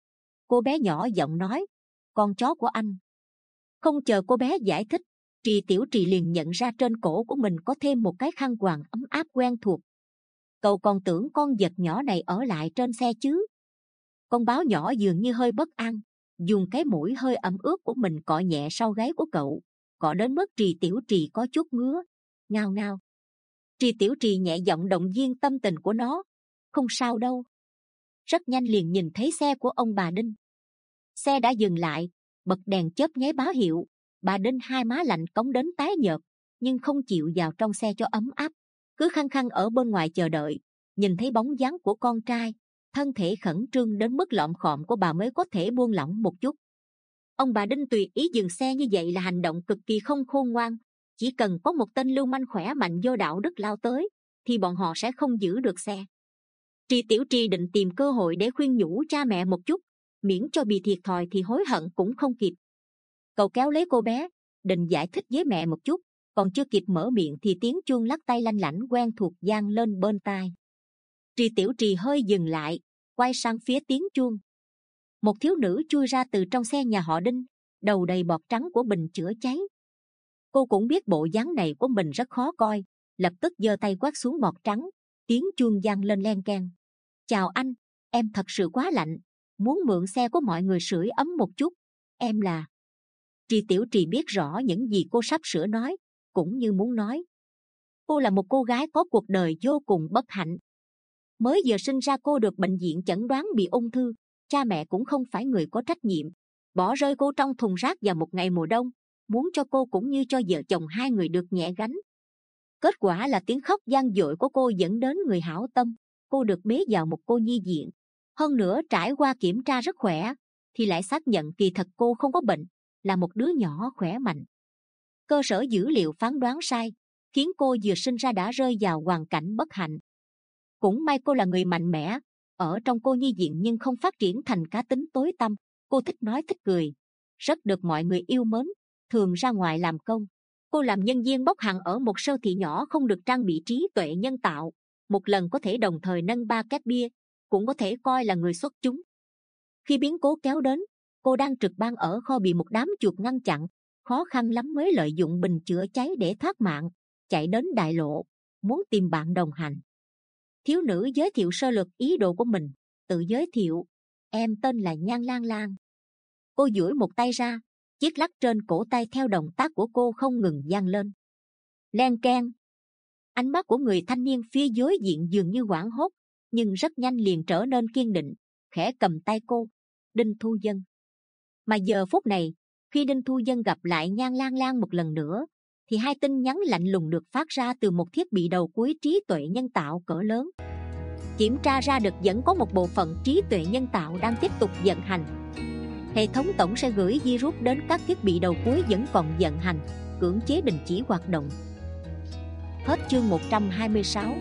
Cô bé nhỏ giọng nói, con chó của anh. Không chờ cô bé giải thích, Trì Tiểu Trì liền nhận ra trên cổ của mình có thêm một cái khăn quàng ấm áp quen thuộc. Cậu còn tưởng con vật nhỏ này ở lại trên xe chứ? Con báo nhỏ dường như hơi bất an, dùng cái mũi hơi ẩm ướt của mình cọ nhẹ sau gáy của cậu, cọ đến mức Trì Tiểu Trì có chút ngứa. Ngao ngao. Trì Tiểu Trì nhẹ giọng động viên tâm tình của nó. Không sao đâu. Rất nhanh liền nhìn thấy xe của ông bà Đinh. Xe đã dừng lại, bật đèn chớp nháy báo hiệu. Bà Đinh hai má lạnh cống đến tái nhợt, nhưng không chịu vào trong xe cho ấm áp, cứ khăng khăng ở bên ngoài chờ đợi. Nhìn thấy bóng dáng của con trai, thân thể khẩn trương đến mức lọm khọm của bà mới có thể buông lỏng một chút. Ông bà Đinh tùy ý dừng xe như vậy là hành động cực kỳ không khôn ngoan. Chỉ cần có một tên lưu manh khỏe mạnh vô đạo đức lao tới, thì bọn họ sẽ không giữ được xe. Trì Tiểu Trì định tìm cơ hội để khuyên nhủ cha mẹ một chút, miễn cho bị thiệt thòi thì hối hận cũng không kịp. Cậu kéo lấy cô bé, định giải thích với mẹ một chút, còn chưa kịp mở miệng thì tiếng chuông lắc tay lanh lảnh quen thuộc vang lên bên tai. Trì Tiểu Trì hơi dừng lại, quay sang phía tiếng chuông. Một thiếu nữ chui ra từ trong xe nhà họ Đinh, đầu đầy bọt trắng của bình chữa cháy. Cô cũng biết bộ dáng này của mình rất khó coi, lập tức giơ tay quát xuống bọt trắng. Tiếng chuông vang lên len keng. Chào anh, em thật sự quá lạnh, muốn mượn xe của mọi người sưởi ấm một chút. Em là... Trì Tiểu Trì biết rõ những gì cô sắp sửa nói, cũng như muốn nói. Cô là một cô gái có cuộc đời vô cùng bất hạnh. Mới vừa sinh ra cô được bệnh viện chẩn đoán bị ung thư, cha mẹ cũng không phải người có trách nhiệm, bỏ rơi cô trong thùng rác vào một ngày mùa đông, muốn cho cô cũng như cho vợ chồng hai người được nhẹ gánh. Kết quả là tiếng khóc vang dội của cô dẫn đến người hảo tâm, cô được bế vào một cô nhi viện. Hơn nữa trải qua kiểm tra rất khỏe, thì lại xác nhận kỳ thật cô không có bệnh, là một đứa nhỏ khỏe mạnh. Cơ sở dữ liệu phán đoán sai, khiến cô vừa sinh ra đã rơi vào hoàn cảnh bất hạnh. Cũng may cô là người mạnh mẽ, ở trong cô nhi viện nhưng không phát triển thành cá tính tối tăm. Cô thích nói thích cười, rất được mọi người yêu mến, thường ra ngoài làm công. Cô làm nhân viên bốc hàng ở một siêu thị nhỏ không được trang bị trí tuệ nhân tạo, một lần có thể đồng thời nâng ba két bia, cũng có thể coi là người xuất chúng. Khi biến cố kéo đến, cô đang trực ban ở kho bị một đám chuột ngăn chặn, khó khăn lắm mới lợi dụng bình chữa cháy để thoát mạng, chạy đến đại lộ, muốn tìm bạn đồng hành. Thiếu nữ giới thiệu sơ lược ý đồ của mình, tự giới thiệu, em tên là Nhan Lang Lang. Cô duỗi một tay ra, chiếc lắc trên cổ tay theo động tác của cô không ngừng vang lên. Len keng. Ánh mắt của người thanh niên phía đối diện dường như hoảng hốt, nhưng rất nhanh liền trở nên kiên định, khẽ cầm tay cô. Đinh Thu Dân. Mà giờ phút này, khi Đinh Thu Dân gặp lại Nhan Lang Lang một lần nữa, thì hai tin nhắn lạnh lùng được phát ra từ một thiết bị đầu cuối trí tuệ nhân tạo cỡ lớn. Kiểm tra ra được vẫn có một bộ phận trí tuệ nhân tạo đang tiếp tục vận hành. Hệ thống tổng sẽ gửi virus đến các thiết bị đầu cuối vẫn còn vận hành, cưỡng chế đình chỉ hoạt động. Hết chương một trăm hai mươi sáu.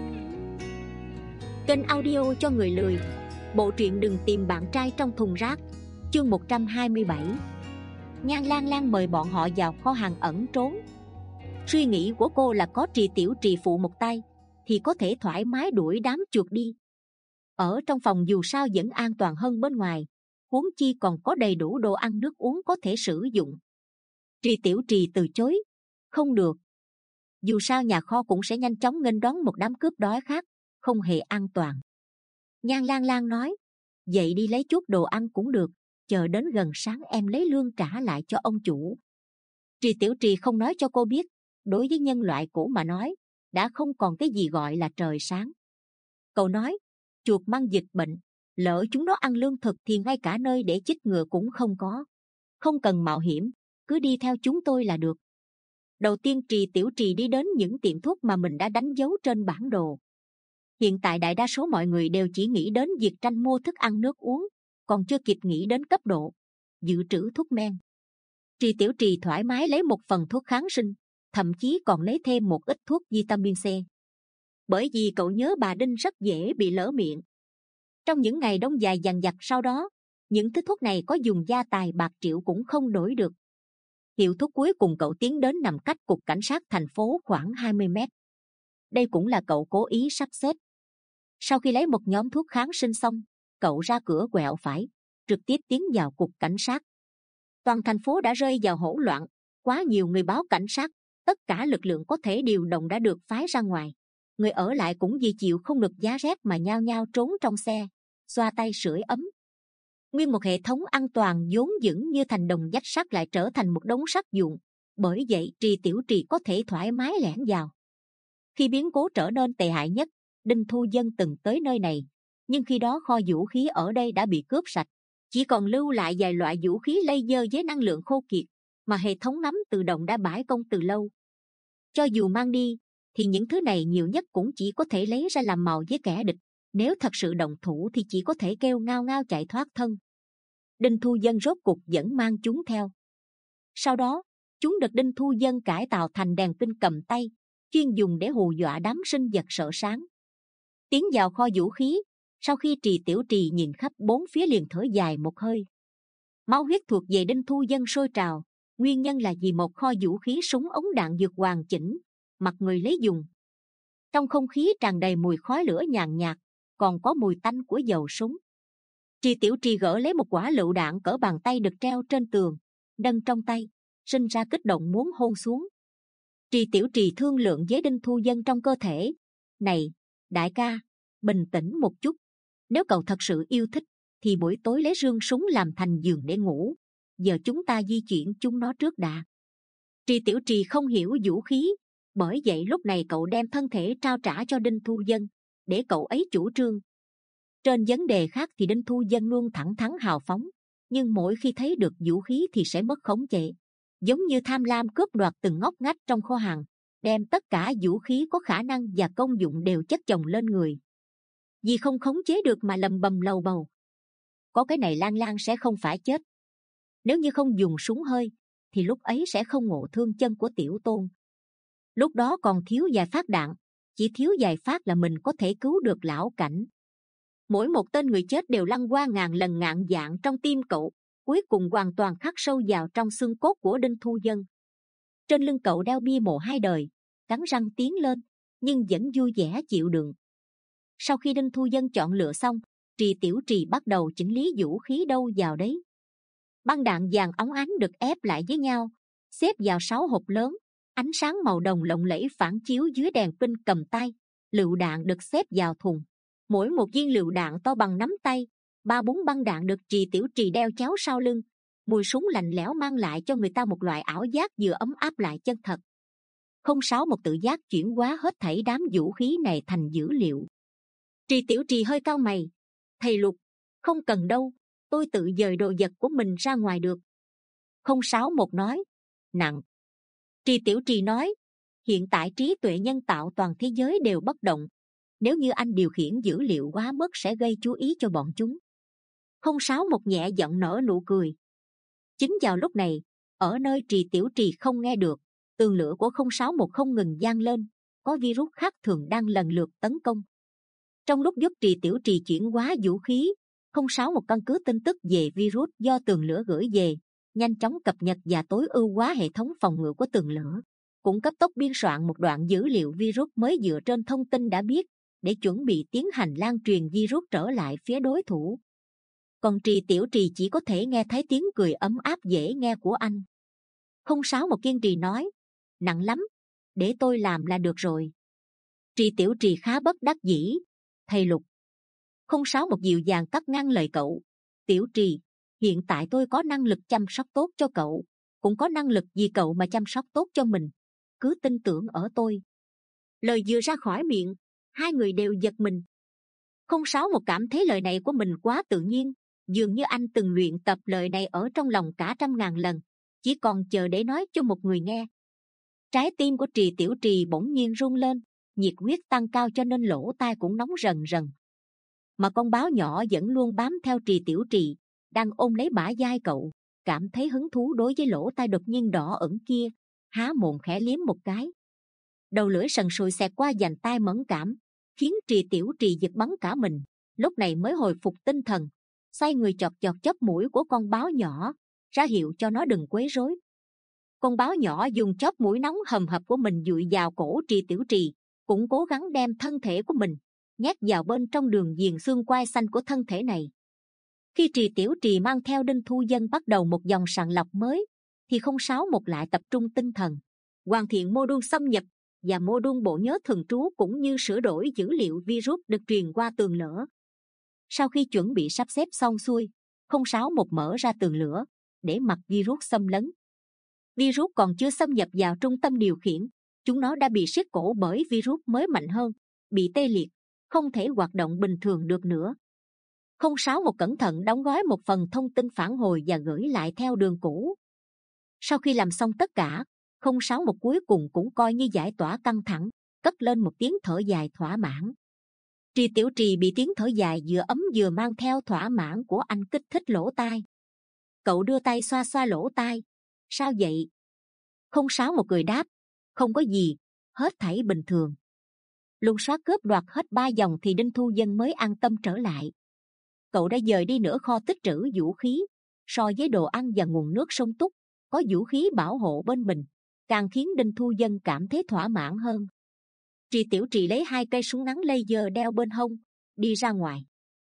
Kênh audio cho người lười. Bộ truyện Đừng Tìm Bạn Trai Trong Thùng Rác. Chương một trăm hai mươi bảy. Nhan Lang Lang mời bọn họ vào kho hàng ẩn trốn. Suy nghĩ của cô là có Trì Tiểu Trì phụ một tay, thì có thể thoải mái đuổi đám chuột đi. Ở trong phòng dù sao vẫn an toàn hơn bên ngoài, huống chi còn có đầy đủ đồ ăn nước uống có thể sử dụng. Trì Tiểu Trì từ chối. Không được. Dù sao nhà kho cũng sẽ nhanh chóng nghênh đón một đám cướp đói khác, không hề an toàn. Nhan Lang Lang nói, vậy đi lấy chút đồ ăn cũng được, chờ đến gần sáng em lấy lương trả lại cho ông chủ. Trì Tiểu Trì không nói cho cô biết, đối với nhân loại cũ mà nói, đã không còn cái gì gọi là trời sáng. Cậu nói, chuột mang dịch bệnh, lỡ chúng nó ăn lương thực thì ngay cả nơi để chích ngừa cũng không có. Không cần mạo hiểm, cứ đi theo chúng tôi là được. Đầu tiên Trì Tiểu Trì đi đến những tiệm thuốc mà mình đã đánh dấu trên bản đồ. Hiện tại đại đa số mọi người đều chỉ nghĩ đến việc tranh mua thức ăn nước uống, còn chưa kịp nghĩ đến cấp độ dự trữ thuốc men. Trì Tiểu Trì thoải mái lấy một phần thuốc kháng sinh, thậm chí còn lấy thêm một ít thuốc vitamin C. Bởi vì cậu nhớ bà Đinh rất dễ bị lỡ miệng. Trong những ngày đông dài dằng dặc sau đó, những thứ thuốc này có dùng gia tài bạc triệu cũng không đổi được. Hiệu thuốc cuối cùng cậu tiến đến nằm cách cục cảnh sát thành phố khoảng hai mươi mét. Đây cũng là cậu cố ý sắp xếp. Sau khi lấy một nhóm thuốc kháng sinh xong, cậu ra cửa quẹo phải, trực tiếp tiến vào cục cảnh sát. Toàn thành phố đã rơi vào hỗn loạn, quá nhiều người báo cảnh sát, tất cả lực lượng có thể điều động đã được phái ra ngoài. Người ở lại cũng vì chịu không được giá rét mà nhao nhao trốn trong xe, xoa tay sưởi ấm. Nguyên một hệ thống an toàn vốn vững như thành đồng vách sắt lại trở thành một đống sắt vụn. Bởi vậy Trì Tiểu Trì có thể thoải mái lẻn vào. Khi biến cố trở nên tệ hại nhất, Đinh Thu Dân từng tới nơi này, nhưng khi đó kho vũ khí ở đây đã bị cướp sạch, chỉ còn lưu lại vài loại vũ khí laser với năng lượng khô kiệt mà hệ thống nắm tự động đã bãi công từ lâu. Cho dù mang đi, thì những thứ này nhiều nhất cũng chỉ có thể lấy ra làm màu với kẻ địch. Nếu thật sự động thủ thì chỉ có thể kêu ngao ngao chạy thoát thân. Đinh Thu Dân rốt cuộc vẫn mang chúng theo. Sau đó, chúng được Đinh Thu Dân cải tạo thành đèn pin cầm tay, chuyên dùng để hù dọa đám sinh vật sợ sáng. Tiến vào kho vũ khí, sau khi Trì Tiểu Trì nhìn khắp bốn phía liền thở dài một hơi. Máu huyết thuộc về Đinh Thu Dân sôi trào, nguyên nhân là vì một kho vũ khí súng ống đạn dược hoàn chỉnh, mặc người lấy dùng. Trong không khí tràn đầy mùi khói lửa nhàn nhạt, còn có mùi tanh của dầu súng. Trì Tiểu Trì gỡ lấy một quả lựu đạn cỡ bàn tay được treo trên tường, nâng trong tay, sinh ra kích động muốn hôn xuống. Trì Tiểu Trì thương lượng với Đinh Thu Dân trong cơ thể. Này, đại ca, bình tĩnh một chút. Nếu cậu thật sự yêu thích, thì buổi tối lấy rương súng làm thành giường để ngủ. Giờ chúng ta di chuyển chúng nó trước đã. Trì Tiểu Trì không hiểu vũ khí, bởi vậy lúc này cậu đem thân thể trao trả cho Đinh Thu Dân, để cậu ấy chủ trương. Trên vấn đề khác thì Đinh Thu Dân luôn thẳng thắn hào phóng, nhưng mỗi khi thấy được vũ khí thì sẽ mất khống chế, giống như tham lam cướp đoạt từng ngóc ngách trong kho hàng, đem tất cả vũ khí có khả năng và công dụng đều chất chồng lên người. Vì không khống chế được mà lầm bầm lầu bầu. Có cái này Lan Lan sẽ không phải chết. Nếu như không dùng súng hơi, thì lúc ấy sẽ không ngộ thương chân của Tiểu Tôn. Lúc đó còn thiếu vài phát đạn, chỉ thiếu vài phát là mình có thể cứu được lão cảnh. Mỗi một tên người chết đều lăn qua ngàn lần ngạn vạn trong tim cậu, cuối cùng hoàn toàn khắc sâu vào trong xương cốt của Đinh Thu Dân. Trên lưng cậu đeo bia mộ hai đời, cắn răng tiến lên, nhưng vẫn vui vẻ chịu đựng. Sau khi Đinh Thu Dân chọn lựa xong, Trì Tiểu Trì bắt đầu chỉnh lý vũ khí đâu vào đấy. Băng đạn vàng óng ánh được ép lại với nhau, xếp vào sáu hộp lớn, ánh sáng màu đồng lộng lẫy phản chiếu dưới đèn pin cầm tay. Lựu đạn được xếp vào thùng, mỗi một viên lựu đạn to bằng nắm tay. Ba bốn băng đạn được Trì Tiểu Trì đeo chéo sau lưng. Mùi súng lạnh lẽo mang lại cho người ta một loại ảo giác vừa ấm áp lại chân thật. Không sáu một tự giác chuyển hóa hết thảy đám vũ khí này thành dữ liệu. Trì Tiểu Trì hơi cau mày. Thầy Lục, không cần đâu, tôi tự dời đồ vật của mình ra ngoài được. Không sáu một nói. Nặng. Trì Tiểu Trì nói. Hiện tại trí tuệ nhân tạo toàn thế giới đều bất động. Nếu như anh điều khiển dữ liệu quá mức sẽ gây chú ý cho bọn chúng. Không sáu một nhẹ giọng nở nụ cười. Chính vào lúc này, ở nơi Trì Tiểu Trì không nghe được, tường lửa của không sáu một không ngừng vang lên, có virus khác thường đang lần lượt tấn công. Trong lúc giúp Trì Tiểu Trì chuyển hóa vũ khí, không sáu một căn cứ tin tức về virus do tường lửa gửi về, nhanh chóng cập nhật và tối ưu hóa hệ thống phòng ngự của tường lửa, cũng cấp tốc biên soạn một đoạn dữ liệu virus mới dựa trên thông tin đã biết, để chuẩn bị tiến hành lan truyền virus trở lại phía đối thủ. Còn Trì Tiểu Trì chỉ có thể nghe thấy tiếng cười ấm áp dễ nghe của anh. Không sáu một kiên trì nói. Nặng lắm, để tôi làm là được rồi. Trì Tiểu Trì khá bất đắc dĩ. Thầy Lục. Không sáu một dịu dàng cắt ngang lời cậu. Tiểu Trì, hiện tại tôi có năng lực chăm sóc tốt cho cậu, cũng có năng lực vì cậu mà chăm sóc tốt cho mình. Cứ tin tưởng ở tôi. Lời vừa ra khỏi miệng, hai người đều giật mình. Không sáu một cảm thấy lời này của mình quá tự nhiên, dường như anh từng luyện tập lời này ở trong lòng cả trăm ngàn lần, chỉ còn chờ để nói cho một người nghe. Trái tim của Trì Tiểu Trì bỗng nhiên rung lên, nhiệt huyết tăng cao cho nên lỗ tai cũng nóng rần rần. Mà con báo nhỏ vẫn luôn bám theo Trì Tiểu Trì, đang ôm lấy bả vai cậu, cảm thấy hứng thú đối với lỗ tai đột nhiên đỏ ửng kia, há mồm khẽ liếm một cái. Đầu lưỡi sần sùi xẹt qua vành tai mẫn cảm, khiến Trì Tiểu Trì giật bắn cả mình, lúc này mới hồi phục tinh thần, xoay người chọt chọt chóp mũi của con báo nhỏ, ra hiệu cho nó đừng quấy rối. Con báo nhỏ dùng chóp mũi nóng hầm hập của mình dụi vào cổ Trì Tiểu Trì, cũng cố gắng đem thân thể của mình nhét vào bên trong đường viền xương quai xanh của thân thể này. Khi Trì Tiểu Trì mang theo Đinh Thu Dân bắt đầu một dòng sàng lọc mới, thì không sáu một lại tập trung tinh thần, hoàn thiện mô đun xâm nhập và mô đun bộ nhớ thường trú, cũng như sửa đổi dữ liệu virus được truyền qua tường lửa. Sau khi chuẩn bị sắp xếp xong xuôi, không sáu một mở ra tường lửa để mặc virus xâm lấn. Virus còn chưa xâm nhập vào trung tâm điều khiển, chúng nó đã bị siết cổ bởi virus mới mạnh hơn, bị tê liệt, không thể hoạt động bình thường được nữa. không sáu một cẩn thận đóng gói một phần thông tin phản hồi và gửi lại theo đường cũ. Sau khi làm xong tất cả, không sáu một cuối cùng cũng coi như giải tỏa căng thẳng, cất lên một tiếng thở dài thỏa mãn. Trì Tiểu Trì bị tiếng thở dài vừa ấm vừa mang theo thỏa mãn của anh kích thích lỗ tai. Cậu đưa tay xoa xoa lỗ tai. Sao vậy? không sáu một cười đáp. Không có gì, hết thảy bình thường. Lục soát cướp đoạt hết ba dòng thì Đinh Thu Dân mới an tâm trở lại. Cậu đã dời đi nửa kho tích trữ vũ khí. So với đồ ăn và nguồn nước sung túc, có vũ khí bảo hộ bên mình, càng khiến Đinh Thu Dân cảm thấy thỏa mãn hơn. Trì Tiểu Trì lấy hai cây súng ngắn laser đeo bên hông, đi ra ngoài.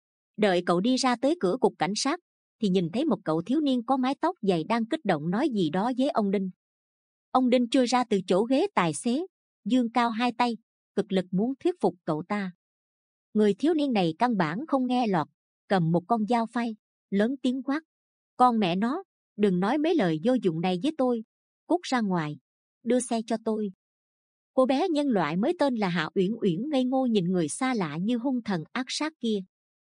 Đợi cậu đi ra tới cửa cục cảnh sát, thì nhìn thấy một cậu thiếu niên có mái tóc dày đang kích động nói gì đó với ông Đinh. Ông Đinh chui ra từ chỗ ghế tài xế, giương cao hai tay, cực lực muốn thuyết phục cậu ta. Người thiếu niên này căn bản không nghe lọt, cầm một con dao phay, lớn tiếng quát: con mẹ nó, đừng nói mấy lời vô dụng này với tôi, cút ra ngoài, đưa xe cho tôi. Cô bé nhân loại mới tên là Hạ Uyển Uyển ngây ngô nhìn người xa lạ như hung thần ác sát kia.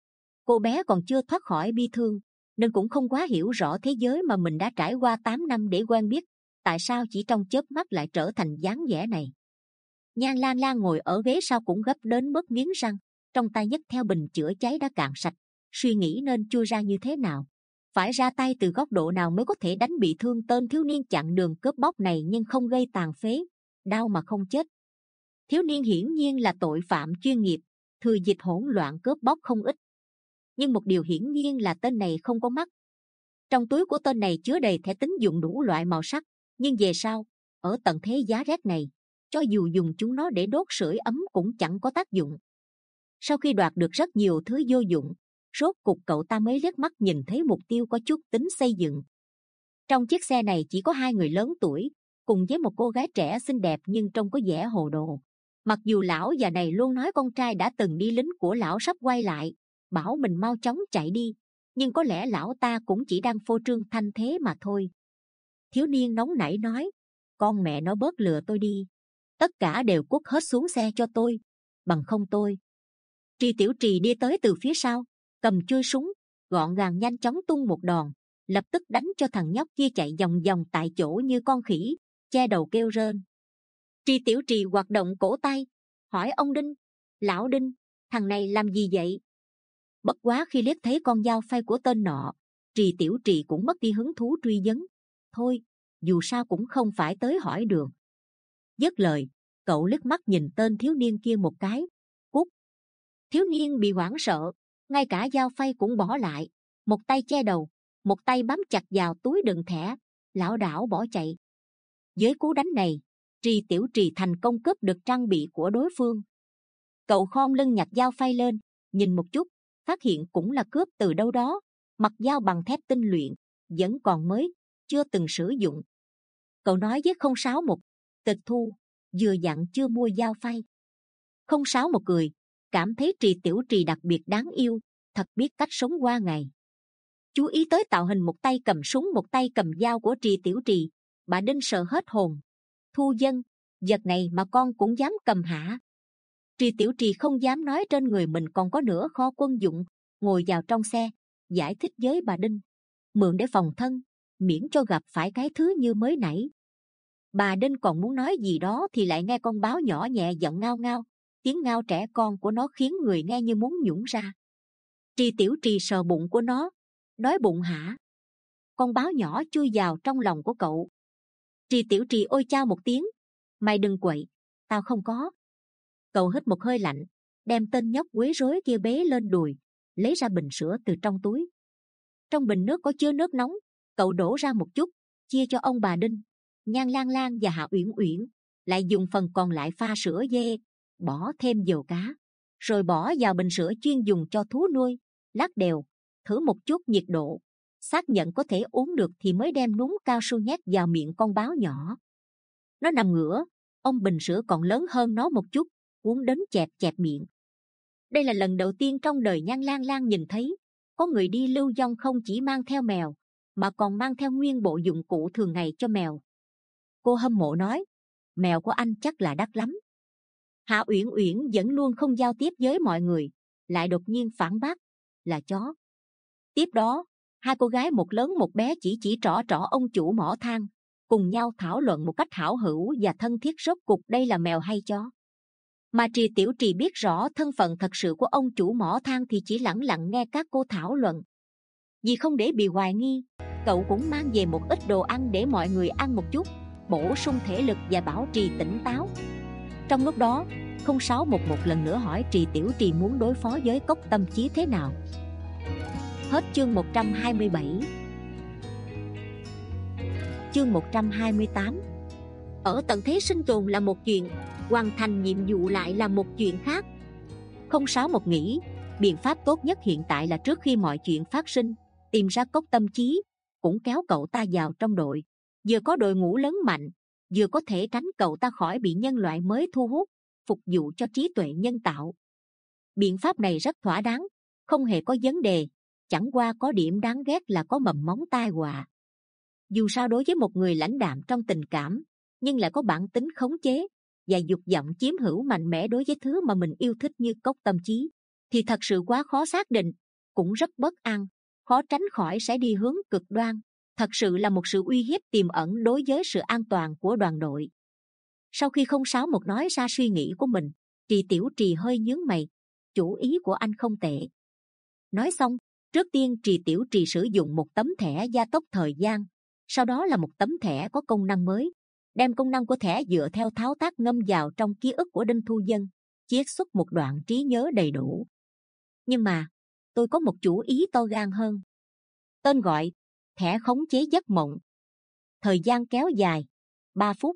Cô bé còn chưa thoát khỏi bi thương, nên cũng không quá hiểu rõ thế giới mà mình đã trải qua tám năm để quen biết, tại sao chỉ trong chớp mắt lại trở thành dáng vẻ này. Nhan Lan Lan ngồi ở ghế sau cũng gấp đến mất miếng răng, trong tay nhấc theo bình chữa cháy đã cạn sạch, suy nghĩ nên chui ra như thế nào, phải ra tay từ góc độ nào mới có thể đánh bị thương tên thiếu niên chặn đường cướp bóc này nhưng không gây tàn phế, đau mà không chết. Thiếu niên hiển nhiên là tội phạm chuyên nghiệp, thừa dịp hỗn loạn cướp bóc không ít. Nhưng một điều hiển nhiên là tên này không có mắt. Trong túi của tên này chứa đầy thẻ tín dụng đủ loại màu sắc, nhưng về sau, ở tận thế giá rét này, cho dù dùng chúng nó để đốt sưởi ấm cũng chẳng có tác dụng. Sau khi đoạt được rất nhiều thứ vô dụng, rốt cục cậu ta mới liếc mắt nhìn thấy mục tiêu có chút tính xây dựng. Trong chiếc xe này chỉ có hai người lớn tuổi, cùng với một cô gái trẻ xinh đẹp nhưng trông có vẻ hồ đồ. Mặc dù lão già này luôn nói con trai đã từng đi lính của lão sắp quay lại, bảo mình mau chóng chạy đi, nhưng có lẽ lão ta cũng chỉ đang phô trương thanh thế mà thôi. Thiếu niên nóng nảy nói: con mẹ nó bớt lừa tôi đi, tất cả đều cút hết xuống xe cho tôi, bằng không tôi. Trì Tiểu Trì đi tới từ phía sau, cầm chuôi súng, gọn gàng nhanh chóng tung một đòn, lập tức đánh cho thằng nhóc kia chạy vòng vòng tại chỗ như con khỉ, che đầu kêu rên. Trì Tiểu Trì hoạt động cổ tay, hỏi ông Đinh: lão Đinh, thằng này làm gì vậy? Bất quá khi liếc thấy con dao phay của tên nọ, Trì Tiểu Trì cũng mất đi hứng thú truy vấn. Thôi, dù sao cũng không phải tới hỏi đường. Dứt lời, cậu liếc mắt nhìn tên thiếu niên kia một cái, cút. Thiếu niên bị hoảng sợ, ngay cả dao phay cũng bỏ lại, một tay che đầu, một tay bám chặt vào túi đựng thẻ, lảo đảo bỏ chạy. Với cú đánh này, Trì Tiểu Trì thành công cướp được trang bị của đối phương. Cậu khom lưng nhặt dao phay lên, nhìn một chút, phát hiện cũng là cướp từ đâu đó, mặt dao bằng thép tinh luyện, vẫn còn mới, chưa từng sử dụng. Cậu nói với không sáu một: tịch thu, vừa dặn chưa mua dao phay. không sáu một cười, cảm thấy Trì Tiểu Trì đặc biệt đáng yêu, thật biết cách sống qua ngày. Chú ý tới tạo hình một tay cầm súng một tay cầm dao của Trì Tiểu Trì, bà Đinh sợ hết hồn. Thu Dân, vật này mà con cũng dám cầm hả? Trì Tiểu Trì không dám nói trên người mình còn có nửa kho quân dụng, ngồi vào trong xe, giải thích với bà Đinh: mượn để phòng thân, miễn cho gặp phải cái thứ như mới nãy. Bà Đinh còn muốn nói gì đó thì lại nghe con báo nhỏ nhẹ giọng ngao ngao, tiếng ngao trẻ con của nó khiến người nghe như muốn nhũng ra. Trì Tiểu Trì sờ bụng của nó: đói bụng hả? Con báo nhỏ chui vào trong lòng của cậu. Trì Tiểu Trì ôi chao một tiếng: mày đừng quậy, tao không có. Cậu hít một hơi lạnh, đem tên nhóc quấy rối kia bế lên đùi, lấy ra bình sữa từ trong túi. Trong bình nước có chứa nước nóng, cậu đổ ra một chút, chia cho ông bà Đinh, Nhan Lan Lan và Hạ Uyển Uyển, lại dùng phần còn lại pha sữa dê, bỏ thêm dầu cá, rồi bỏ vào bình sữa chuyên dùng cho thú nuôi, lắc đều, thử một chút nhiệt độ, xác nhận có thể uống được thì mới đem núm cao su nhét vào miệng con báo nhỏ. Nó nằm ngửa, ông bình sữa còn lớn hơn nó một chút, uống đến chẹp chẹp miệng. Đây là lần đầu tiên trong đời Nhan Lan Lan nhìn thấy có người đi lưu vong không chỉ mang theo mèo, mà còn mang theo nguyên bộ dụng cụ thường ngày cho mèo. Cô hâm mộ nói, mèo của anh chắc là đắt lắm. Hạ Uyển Uyển vẫn luôn không giao tiếp với mọi người, lại đột nhiên phản bác, là chó. Tiếp đó, hai cô gái một lớn một bé chỉ chỉ trỏ trỏ ông chủ mỏ than, cùng nhau thảo luận một cách hảo hữu và thân thiết rốt cuộc đây là mèo hay chó. Mà Trì Tiểu Trì biết rõ thân phận thật sự của ông chủ mỏ than thì chỉ lẳng lặng nghe các cô thảo luận. Vì không để bị hoài nghi, cậu cũng mang về một ít đồ ăn để mọi người ăn một chút, bổ sung thể lực và bảo trì tỉnh táo. Trong lúc đó, không sáu một một lần nữa hỏi Trì Tiểu Trì muốn đối phó với Cốc Tâm Chí thế nào. Hết chương một trăm hai mươi bảy. Chương một trăm hai mươi tám. Ở tận thế sinh tồn là một chuyện, hoàn thành nhiệm vụ lại là một chuyện khác. Không sáu một nghĩ, biện pháp tốt nhất hiện tại là trước khi mọi chuyện phát sinh, tìm ra Cốc Tâm Chí, cũng kéo cậu ta vào trong đội. Vừa có đội ngũ lớn mạnh, vừa có thể tránh cậu ta khỏi bị nhân loại mới thu hút, phục vụ cho trí tuệ nhân tạo. Biện pháp này rất thỏa đáng, không hề có vấn đề, chẳng qua có điểm đáng ghét là có mầm móng tai họa. Dù sao đối với một người lãnh đạm trong tình cảm, nhưng lại có bản tính khống chế và dục vọng chiếm hữu mạnh mẽ đối với thứ mà mình yêu thích như Cốc Tâm Chí, thì thật sự quá khó xác định, cũng rất bất an, khó tránh khỏi sẽ đi hướng cực đoan, thật sự là một sự uy hiếp tiềm ẩn đối với sự an toàn của đoàn đội. Sau khi không sáu một nói ra suy nghĩ của mình, Trì Tiểu Trì hơi nhướng mày, chủ ý của anh không tệ. Nói xong, trước tiên Trì Tiểu Trì sử dụng một tấm thẻ gia tốc thời gian, sau đó là một tấm thẻ có công năng mới, đem công năng của thẻ dựa theo thao tác ngâm vào trong ký ức của Đinh Thu Dân, chiết xuất một đoạn trí nhớ đầy đủ. Nhưng mà, tôi có một chủ ý to gan hơn. Tên gọi, thẻ khống chế giấc mộng. Thời gian kéo dài, ba phút.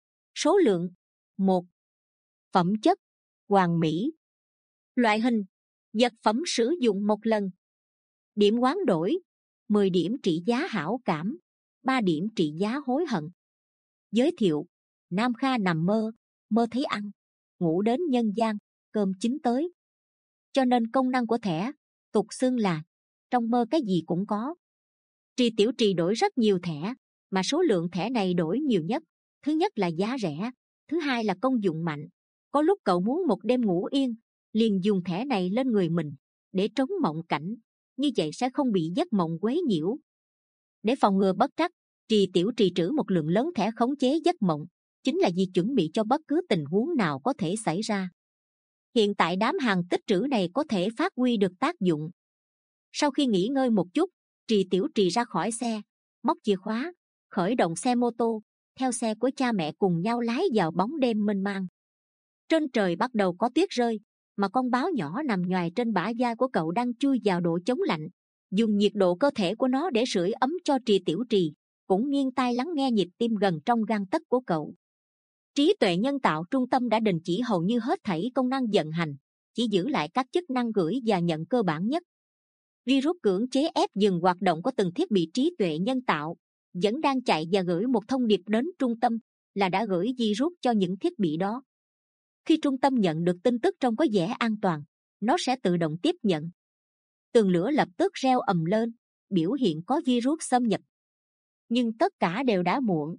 Số lượng, một. Phẩm chất, hoàn mỹ. Loại hình, vật phẩm sử dụng một lần. Điểm hoán đổi, mười điểm trị giá hảo cảm, ba điểm trị giá hối hận. Giới thiệu, Nam Kha nằm mơ, mơ thấy ăn, ngủ đến nhân gian, cơm chín tới. Cho nên công năng của thẻ, tục xưng là, trong mơ cái gì cũng có. Trì Tiểu Trì đổi rất nhiều thẻ, mà số lượng thẻ này đổi nhiều nhất. Thứ nhất là giá rẻ, thứ hai là công dụng mạnh. Có lúc cậu muốn một đêm ngủ yên, liền dùng thẻ này lên người mình, để trống mộng cảnh, như vậy sẽ không bị giấc mộng quấy nhiễu. Để phòng ngừa bất trắc, Trì Tiểu Trì trữ một lượng lớn thẻ khống chế giấc mộng, chính là vì chuẩn bị cho bất cứ tình huống nào có thể xảy ra. Hiện tại đám hàng tích trữ này có thể phát huy được tác dụng. Sau khi nghỉ ngơi một chút, Trì Tiểu Trì ra khỏi xe, móc chìa khóa, khởi động xe mô tô, theo xe của cha mẹ cùng nhau lái vào bóng đêm mênh mang. Trên trời bắt đầu có tuyết rơi, mà con báo nhỏ nằm nhoài trên bả vai của cậu đang chui vào độ chống lạnh, dùng nhiệt độ cơ thể của nó để sưởi ấm cho Trì Tiểu Trì, cũng nghiêng tai lắng nghe nhịp tim gần trong gang tấc của cậu. Trí tuệ nhân tạo trung tâm đã đình chỉ hầu như hết thảy công năng vận hành, chỉ giữ lại các chức năng gửi và nhận cơ bản nhất. Virus cưỡng chế ép dừng hoạt động của từng thiết bị trí tuệ nhân tạo, vẫn đang chạy và gửi một thông điệp đến trung tâm, là đã gửi virus cho những thiết bị đó. Khi trung tâm nhận được tin tức trông có vẻ an toàn, nó sẽ tự động tiếp nhận. Tường lửa lập tức reo ầm lên, biểu hiện có virus xâm nhập. Nhưng tất cả đều đã muộn.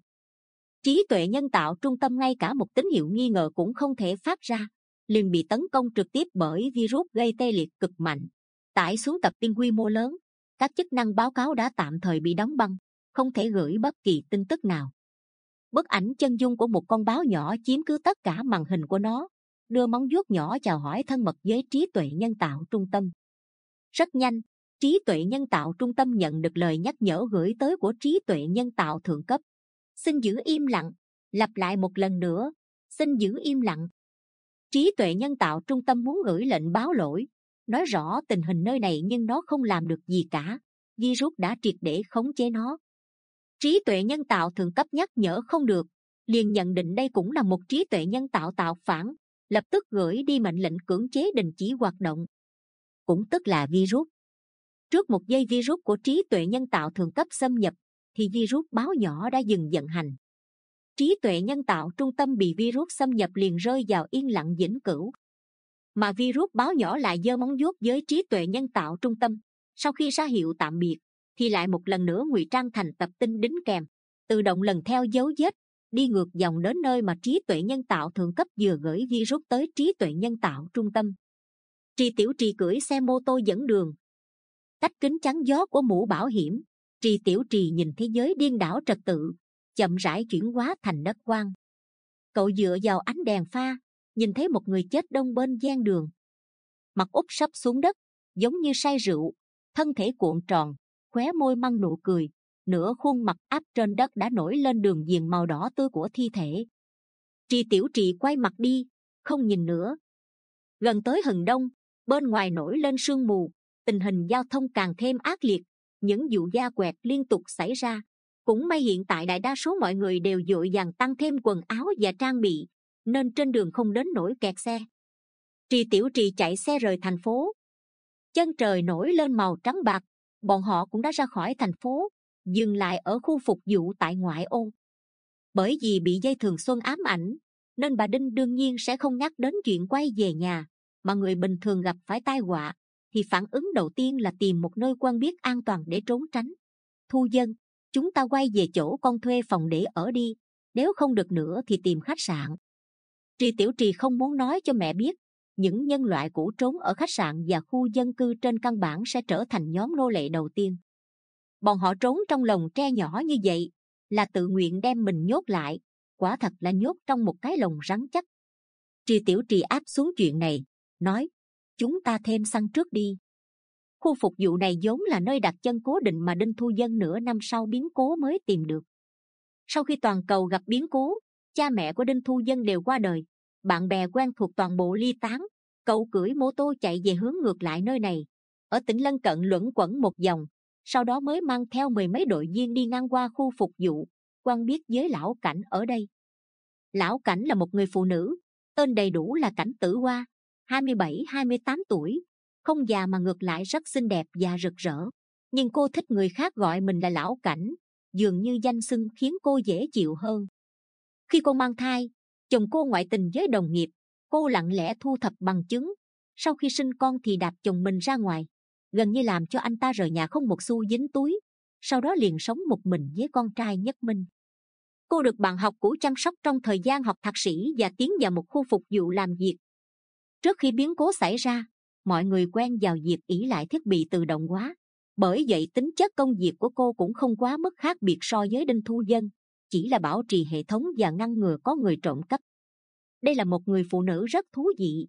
Trí tuệ nhân tạo trung tâm ngay cả một tín hiệu nghi ngờ cũng không thể phát ra, liền bị tấn công trực tiếp bởi virus gây tê liệt cực mạnh, tải xuống tập tin quy mô lớn. Các chức năng báo cáo đã tạm thời bị đóng băng, không thể gửi bất kỳ tin tức nào. Bức ảnh chân dung của một con báo nhỏ chiếm cứ tất cả màn hình của nó, đưa móng vuốt nhỏ chào hỏi thân mật với trí tuệ nhân tạo trung tâm. Rất nhanh, trí tuệ nhân tạo trung tâm nhận được lời nhắc nhở gửi tới của trí tuệ nhân tạo thượng cấp. Xin giữ im lặng, lặp lại một lần nữa, xin giữ im lặng. Trí tuệ nhân tạo trung tâm muốn gửi lệnh báo lỗi, nói rõ tình hình nơi này nhưng nó không làm được gì cả. Virus đã triệt để khống chế nó. Trí tuệ nhân tạo thượng cấp nhắc nhở không được, liền nhận định đây cũng là một trí tuệ nhân tạo tạo phản, lập tức gửi đi mệnh lệnh cưỡng chế đình chỉ hoạt động. Cũng tức là virus. Trước một giây virus của trí tuệ nhân tạo thượng cấp xâm nhập, thì virus báo nhỏ đã dừng vận hành. Trí tuệ nhân tạo trung tâm bị virus xâm nhập liền rơi vào yên lặng vĩnh cửu. Mà virus báo nhỏ lại giơ móng vuốt với trí tuệ nhân tạo trung tâm. Sau khi ra hiệu tạm biệt, thì lại một lần nữa ngụy trang thành tập tin đính kèm, tự động lần theo dấu vết, đi ngược dòng đến nơi mà trí tuệ nhân tạo thượng cấp vừa gửi virus tới trí tuệ nhân tạo trung tâm. Trì Tiểu Trì cưỡi xe mô tô dẫn đường. Cách kính chắn gió của mũ bảo hiểm, Trì Tiểu Trì nhìn thế giới điên đảo trật tự, chậm rãi chuyển hóa thành đất quang. Cậu dựa vào ánh đèn pha, nhìn thấy một người chết đông bên ven đường. Mặt úp sấp xuống đất, giống như say rượu, thân thể cuộn tròn, khóe môi măng nụ cười, nửa khuôn mặt áp trên đất đã nổi lên đường viền màu đỏ tươi của thi thể. Trì Tiểu Trì quay mặt đi, không nhìn nữa. Gần tới hừng đông, bên ngoài nổi lên sương mù, tình hình giao thông càng thêm ác liệt, những vụ va quẹt liên tục xảy ra. Cũng may hiện tại đại đa số mọi người đều vội vàng tăng thêm quần áo và trang bị, nên trên đường không đến nỗi kẹt xe. Trì Tiểu Trì chạy xe rời thành phố. Chân trời nổi lên màu trắng bạc, bọn họ cũng đã ra khỏi thành phố, dừng lại ở khu phục vụ tại ngoại ô. Bởi vì bị dây thường xuân ám ảnh, nên bà Đinh đương nhiên sẽ không nhắc đến chuyện quay về nhà, mà người bình thường gặp phải tai họa thì phản ứng đầu tiên là tìm một nơi quen biết an toàn để trốn tránh. Thu Dân, chúng ta quay về chỗ con thuê phòng để ở đi, nếu không được nữa thì tìm khách sạn. Trì Tiểu Trì không muốn nói cho mẹ biết, những nhân loại cũ trốn ở khách sạn và khu dân cư trên căn bản sẽ trở thành nhóm nô lệ đầu tiên. Bọn họ trốn trong lồng tre nhỏ như vậy là tự nguyện đem mình nhốt lại, quả thật là nhốt trong một cái lồng rắn chắc. Trì Tiểu Trì áp xuống chuyện này, nói: chúng ta thêm xăng trước đi. Khu phục vụ này vốn là nơi đặt chân cố định mà Đinh Thu Dân nửa năm sau biến cố mới tìm được. Sau khi toàn cầu gặp biến cố, cha mẹ của Đinh Thu Dân đều qua đời, bạn bè quen thuộc toàn bộ ly tán. Cậu cưỡi mô tô chạy về hướng ngược lại nơi này, ở tỉnh lân cận luẩn quẩn một vòng, sau đó mới mang theo mười mấy đội viên đi ngang qua khu phục vụ, quen biết với Lão Cảnh ở đây. Lão Cảnh là một người phụ nữ, tên đầy đủ là Cảnh Tử Hoa, hai mươi bảy hai mươi tám tuổi, không già mà ngược lại rất xinh đẹp và rực rỡ. Nhưng cô thích người khác gọi mình là Lão Cảnh, dường như danh xưng khiến cô dễ chịu hơn. Khi cô mang thai, chồng cô ngoại tình với đồng nghiệp, cô lặng lẽ thu thập bằng chứng. Sau khi sinh con thì đạp chồng mình ra ngoài, gần như làm cho anh ta rời nhà không một xu dính túi. Sau đó liền sống một mình với con trai Nhất Minh. Cô được bạn học cũ chăm sóc trong thời gian học thạc sĩ và tiến vào một khu phục vụ làm việc. Trước khi biến cố xảy ra, mọi người quen vào việc ỷ lại thiết bị tự động hóa. Bởi vậy tính chất công việc của cô cũng không quá mức khác biệt so với Đinh Thu Dân, chỉ là bảo trì hệ thống và ngăn ngừa có người trộm cắp. Đây là một người phụ nữ rất thú vị.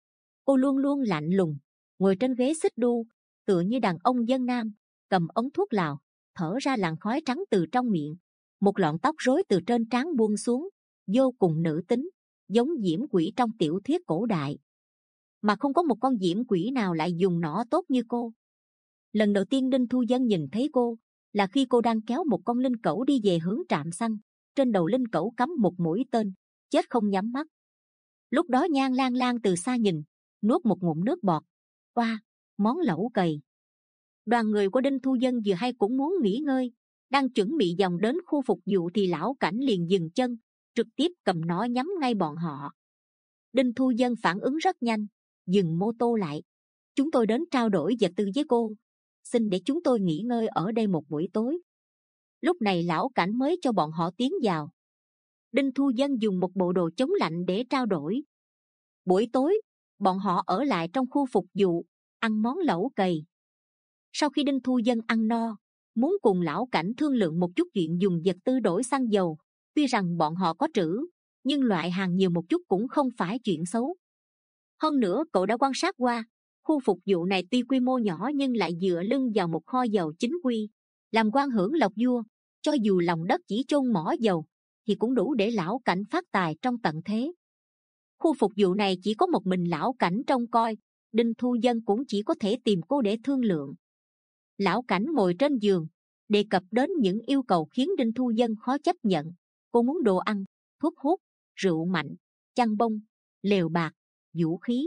Cô luôn luôn lạnh lùng, ngồi trên ghế xích đu, tựa như đàn ông dân Nam, cầm ống thuốc lào, thở ra làn khói trắng từ trong miệng. Một lọn tóc rối từ trên trán buông xuống, vô cùng nữ tính, giống diễm quỷ trong tiểu thuyết cổ đại. Mà không có một con diễm quỷ nào lại dùng nỏ tốt như cô. Lần đầu tiên Đinh Thu Dân nhìn thấy cô là khi cô đang kéo một con linh cẩu đi về hướng trạm xăng. Trên đầu linh cẩu cắm một mũi tên, chết không nhắm mắt. Lúc đó Nhan Lan Lan từ xa nhìn, nuốt một ngụm nước bọt. Oa, món lẩu cầy. Đoàn người của Đinh Thu Dân vừa hay cũng muốn nghỉ ngơi, đang chuẩn bị vòng đến khu phục vụ thì Lão Cảnh liền dừng chân, trực tiếp cầm nó nhắm ngay bọn họ. Đinh Thu Dân phản ứng rất nhanh, dừng mô tô lại. Chúng tôi đến trao đổi vật tư với cô, xin để chúng tôi nghỉ ngơi ở đây một buổi tối. Lúc này Lão Cảnh mới cho bọn họ tiến vào. Đinh Thu Dân dùng một bộ đồ chống lạnh để trao đổi. Buổi tối, bọn họ ở lại trong khu phục vụ, ăn món lẩu cầy. Sau khi Đinh Thu Dân ăn no, muốn cùng Lão Cảnh thương lượng một chút chuyện dùng vật tư đổi xăng dầu. Tuy rằng bọn họ có trữ, nhưng loại hàng nhiều một chút cũng không phải chuyện xấu. Hơn nữa cậu đã quan sát qua, khu phục vụ này tuy quy mô nhỏ nhưng lại dựa lưng vào một kho dầu chính quy, làm quan hưởng lộc vua. Cho dù lòng đất chỉ chôn mỏ dầu thì cũng đủ để Lão Cảnh phát tài trong tận thế. Khu phục vụ này chỉ có một mình Lão Cảnh trông coi, Đinh Thu Dân cũng chỉ có thể tìm cô để thương lượng. Lão Cảnh ngồi trên giường, đề cập đến những yêu cầu khiến Đinh Thu Dân khó chấp nhận. Cô muốn đồ ăn, thuốc hút, rượu mạnh, chăn bông, lều bạc, vũ khí.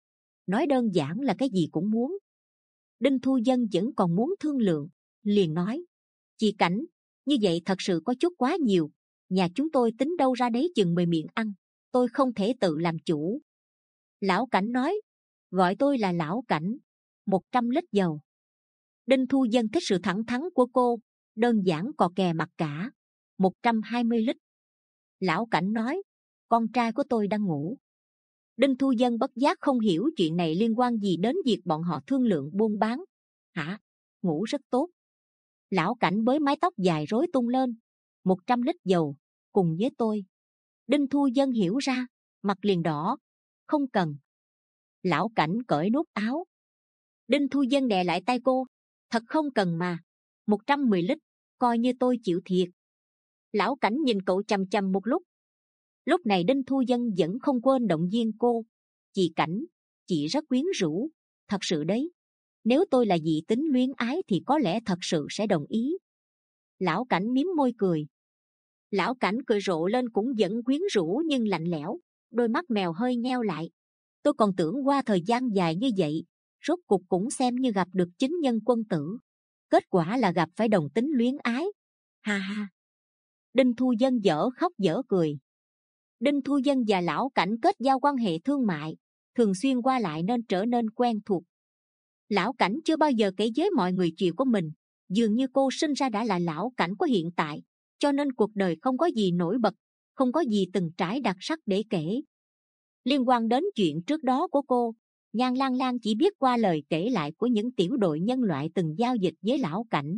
Nói đơn giản là cái gì cũng muốn. Đinh Thu Dân vẫn còn muốn thương lượng, liền nói: Chị Cảnh, như vậy thật sự có chút quá nhiều. Nhà chúng tôi tính đâu ra đấy chừng mười miệng ăn, tôi không thể tự làm chủ. Lão Cảnh nói: Gọi tôi là Lão Cảnh. Một trăm lít dầu. Đinh Thu Dân thích sự thẳng thắn của cô, đơn giản cò kè mặc cả. Một trăm hai mươi lít. Lão Cảnh nói: Con trai của tôi đang ngủ. Đinh Thu Dân bất giác không hiểu chuyện này liên quan gì đến việc bọn họ thương lượng buôn bán. Hả? Ngủ rất tốt. Lão Cảnh bới mái tóc dài rối tung lên. Một trăm lít dầu, cùng với tôi. Đinh Thu Dân hiểu ra, mặt liền đỏ. Không cần. Lão Cảnh cởi nút áo. Đinh Thu Dân đè lại tay cô. Thật không cần mà. Một trăm mười lít, coi như tôi chịu thiệt. Lão Cảnh nhìn cậu chằm chằm một lúc. Lúc này Đinh Thu Dân vẫn không quên động viên cô. Chị Cảnh, chị rất quyến rũ. Thật sự đấy. Nếu tôi là dị tính luyến ái thì có lẽ thật sự sẽ đồng ý. Lão Cảnh mím môi cười. Lão Cảnh cười rộ lên cũng vẫn quyến rũ nhưng lạnh lẽo. Đôi mắt mèo hơi nheo lại. Tôi còn tưởng qua thời gian dài như vậy, rốt cục cũng xem như gặp được chính nhân quân tử. Kết quả là gặp phải đồng tính luyến ái. Ha ha. Đinh Thu Dân dở khóc dở cười. Đinh Thu Dân và Lão Cảnh kết giao quan hệ thương mại, thường xuyên qua lại nên trở nên quen thuộc. Lão Cảnh chưa bao giờ kể với mọi người chuyện của mình. Dường như cô sinh ra đã là Lão Cảnh của hiện tại, cho nên cuộc đời không có gì nổi bật, không có gì từng trải đặc sắc để kể. Liên quan đến chuyện trước đó của cô, Nhan Lang Lang chỉ biết qua lời kể lại của những tiểu đội nhân loại từng giao dịch với Lão Cảnh.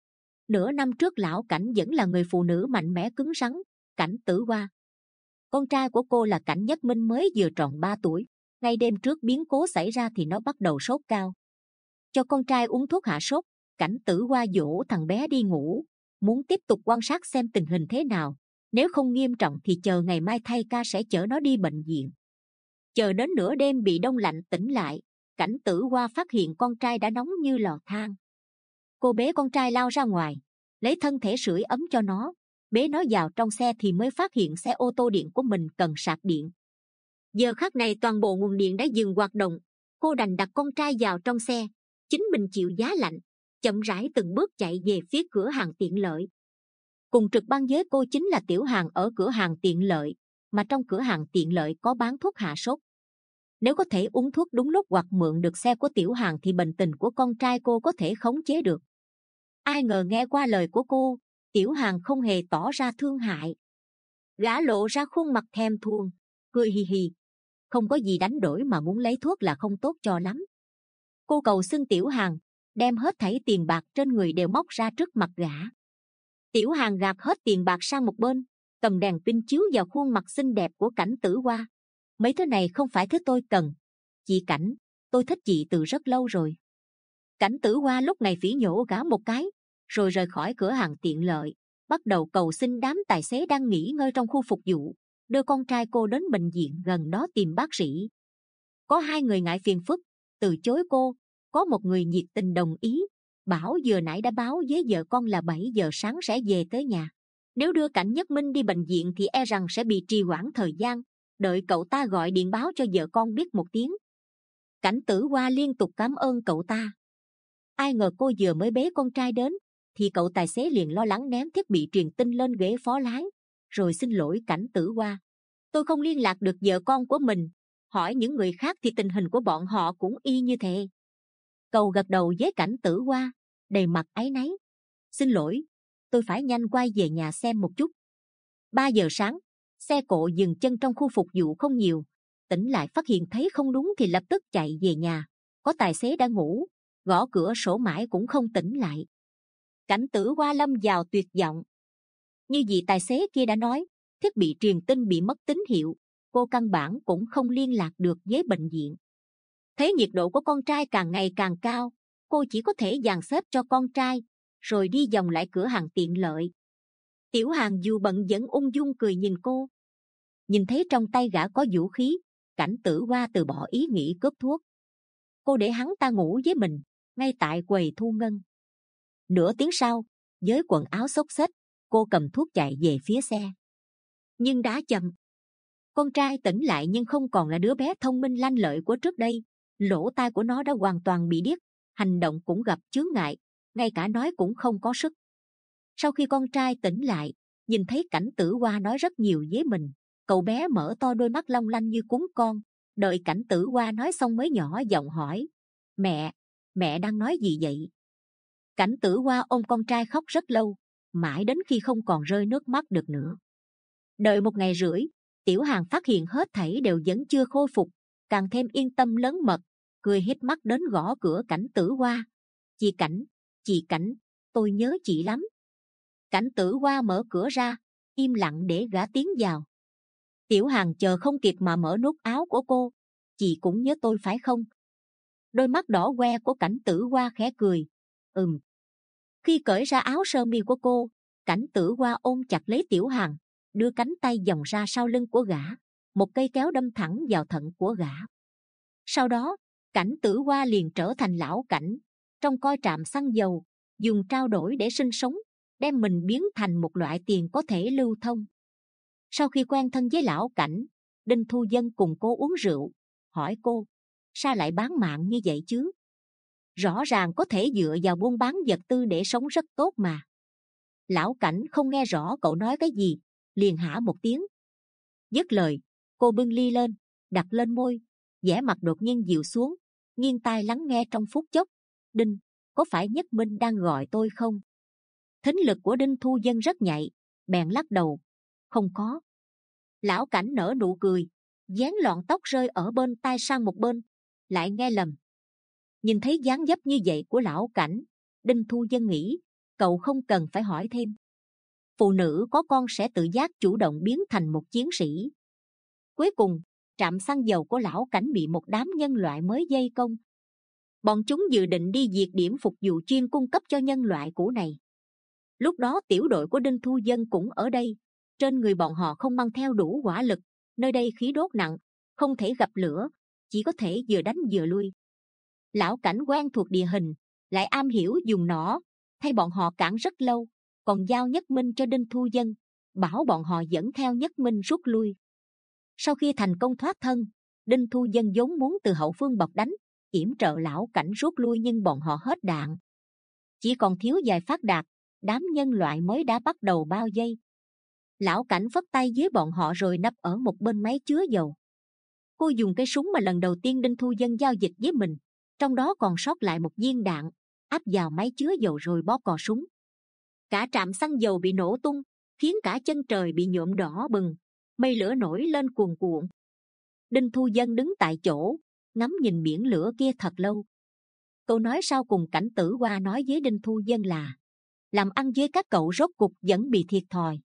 Nửa năm trước Lão Cảnh vẫn là người phụ nữ mạnh mẽ cứng rắn, Cảnh Tử Hoa. Con trai của cô là Cảnh Nhất Minh mới vừa tròn ba tuổi. Ngay đêm trước biến cố xảy ra thì nó bắt đầu sốt cao. Cho con trai uống thuốc hạ sốt, Cảnh Tử Hoa dỗ thằng bé đi ngủ, muốn tiếp tục quan sát xem tình hình thế nào. Nếu không nghiêm trọng thì chờ ngày mai thay ca sẽ chở nó đi bệnh viện. Chờ đến nửa đêm bị đông lạnh tỉnh lại, Cảnh Tử Hoa phát hiện con trai đã nóng như lò than. Cô bế con trai lao ra ngoài, lấy thân thể sưởi ấm cho nó, bế nó vào trong xe thì mới phát hiện xe ô tô điện của mình cần sạc điện. Giờ khắc này toàn bộ nguồn điện đã dừng hoạt động. Cô đành đặt con trai vào trong xe, chính mình chịu giá lạnh, chậm rãi từng bước chạy về phía cửa hàng tiện lợi. Cùng trực ban với cô chính là Tiểu Hàn ở cửa hàng tiện lợi, mà trong cửa hàng tiện lợi có bán thuốc hạ sốt. Nếu có thể uống thuốc đúng lúc hoặc mượn được xe của Tiểu Hàn thì bệnh tình của con trai cô có thể khống chế được. Ai ngờ nghe qua lời của cô, Tiểu Hàn không hề tỏ ra thương hại. Gã lộ ra khuôn mặt thèm thuồng, cười hì hì. Không có gì đánh đổi mà muốn lấy thuốc là không tốt cho lắm. Cô cầu xin Tiểu Hàn, đem hết thảy tiền bạc trên người đều móc ra trước mặt gã. Tiểu Hàn gạt hết tiền bạc sang một bên, cầm đèn pin chiếu vào khuôn mặt xinh đẹp của Cảnh Tử Hoa. Mấy thứ này không phải thứ tôi cần. Chị Cảnh, tôi thích chị từ rất lâu rồi. Cảnh Tử Hoa lúc này phỉ nhổ gã một cái, rồi rời khỏi cửa hàng tiện lợi, bắt đầu cầu xin đám tài xế đang nghỉ ngơi trong khu phục vụ, đưa con trai cô đến bệnh viện gần đó tìm bác sĩ. Có hai người ngại phiền phức, từ chối cô, có một người nhiệt tình đồng ý, bảo vừa nãy đã báo với vợ con là bảy giờ sáng sẽ về tới nhà. Nếu đưa Cảnh Nhất Minh đi bệnh viện thì e rằng sẽ bị trì hoãn thời gian, đợi cậu ta gọi điện báo cho vợ con biết một tiếng. Cảnh Tử Hoa liên tục cảm ơn cậu ta. Ai ngờ cô vừa mới bế con trai đến thì cậu tài xế liền lo lắng ném thiết bị truyền tin lên ghế phó lái, rồi xin lỗi Cảnh Tử Hoa. Tôi không liên lạc được vợ con của mình, hỏi những người khác thì tình hình của bọn họ cũng y như thế. Cậu gật đầu với Cảnh Tử Hoa, đầy mặt áy náy. Xin lỗi, tôi phải nhanh quay về nhà xem một chút. Ba giờ sáng, xe cộ dừng chân trong khu phục vụ không nhiều. Tỉnh lại phát hiện thấy không đúng thì lập tức chạy về nhà. Có tài xế đang ngủ, gõ cửa sổ mãi cũng không tỉnh lại. Cảnh Tử Hoa lâm vào tuyệt vọng. Như vị tài xế kia đã nói, thiết bị truyền tin bị mất tín hiệu, cô căn bản cũng không liên lạc được với bệnh viện. Thấy nhiệt độ của con trai càng ngày càng cao, cô chỉ có thể dàn xếp cho con trai, rồi đi vòng lại cửa hàng tiện lợi. Tiểu Hàn dù bận vẫn ung dung cười nhìn cô. Nhìn thấy trong tay gã có vũ khí, Cảnh Tử Hoa từ bỏ ý nghĩ cướp thuốc. Cô để hắn ta ngủ với mình ngay tại quầy thu ngân. Nửa tiếng sau, với quần áo xốc xếch, cô cầm thuốc chạy về phía xe. Nhưng đã chậm. Con trai tỉnh lại nhưng không còn là đứa bé thông minh lanh lợi của trước đây. Lỗ tai của nó đã hoàn toàn bị điếc, hành động cũng gặp chướng ngại, ngay cả nói cũng không có sức. Sau khi con trai tỉnh lại, nhìn thấy Cảnh Tử Hoa nói rất nhiều với mình, cậu bé mở to đôi mắt long lanh như cún con. Đợi Cảnh Tử Hoa nói xong mới nhỏ giọng hỏi: Mẹ, mẹ đang nói gì vậy? Cảnh Tử Hoa ôm con trai khóc rất lâu, mãi đến khi không còn rơi nước mắt được nữa. Đợi một ngày rưỡi, Tiểu Hàn phát hiện hết thảy đều vẫn chưa khôi phục, càng thêm yên tâm lớn mật, cười híp mắt đến gõ cửa Cảnh Tử Hoa. Chị Cảnh, chị Cảnh, tôi nhớ chị lắm. Cảnh Tử Hoa mở cửa ra, im lặng để gã tiến vào. Tiểu Hàn chờ không kịp mà mở nút áo của cô. Chị cũng nhớ tôi phải không? Đôi mắt đỏ que của Cảnh Tử Hoa khẽ cười. Ừm. Khi cởi ra áo sơ mi của cô, Cảnh Tử Hoa ôm chặt lấy Tiểu Hàn, đưa cánh tay vòng ra sau lưng của gã, một cây kéo đâm thẳng vào thận của gã. Sau đó, Cảnh Tử Hoa liền trở thành lão Cảnh, trong coi trạm xăng dầu, dùng trao đổi để sinh sống, đem mình biến thành một loại tiền có thể lưu thông. Sau khi quen thân với lão Cảnh, Đinh Thu Dân cùng cô uống rượu, hỏi cô: sao lại bán mạng như vậy chứ? Rõ ràng có thể dựa vào buôn bán vật tư để sống rất tốt mà. Lão Cảnh không nghe rõ cậu nói cái gì, liền hả một tiếng. Dứt lời, cô bưng ly lên, đặt lên môi, vẻ mặt đột nhiên dịu xuống, nghiêng tai lắng nghe trong phút chốc. Đinh, có phải Nhất Minh đang gọi tôi không? Thính lực của Đinh Thu Dân rất nhạy, bèn lắc đầu. Không có. Lão Cảnh nở nụ cười, dán lọn tóc rơi ở bên tai sang một bên. Lại nghe lầm. Nhìn thấy dáng dấp như vậy của lão Cảnh, Đinh Thu Dân nghĩ cậu không cần phải hỏi thêm. Phụ nữ có con sẽ tự giác chủ động biến thành một chiến sĩ. Cuối cùng, trạm xăng dầu của lão Cảnh bị một đám nhân loại mới vây công. Bọn chúng dự định đi diệt điểm phục vụ chuyên cung cấp cho nhân loại cũ này. Lúc đó tiểu đội của Đinh Thu Dân cũng ở đây. Trên người bọn họ không mang theo đủ hỏa lực, nơi đây khí đốt nặng, không thể gặp lửa, chỉ có thể vừa đánh vừa lui. Lão Cảnh quen thuộc địa hình, lại am hiểu dùng nỏ, thay bọn họ cản rất lâu, còn giao Nhất Minh cho Đinh Thu Dân, bảo bọn họ dẫn theo Nhất Minh rút lui. Sau khi thành công thoát thân, Đinh Thu Dân vốn muốn từ hậu phương bọc đánh, yểm trợ lão Cảnh rút lui, nhưng bọn họ hết đạn, chỉ còn thiếu vài phát đạn, đám nhân loại mới đã bắt đầu bao vây. Lão Cảnh phất tay với bọn họ rồi nấp ở một bên máy chứa dầu. Cô dùng cây súng mà lần đầu tiên Đinh Thu Dân giao dịch với mình, trong đó còn sót lại một viên đạn, áp vào máy chứa dầu rồi bó cò súng. Cả trạm xăng dầu bị nổ tung, khiến cả chân trời bị nhuộm đỏ bừng, mây lửa nổi lên cuồn cuộn. Đinh Thu Dân đứng tại chỗ, ngắm nhìn biển lửa kia thật lâu. Câu nói sau cùng Cảnh Tử Hoa nói với Đinh Thu Dân là: làm ăn với các cậu rốt cục vẫn bị thiệt thòi.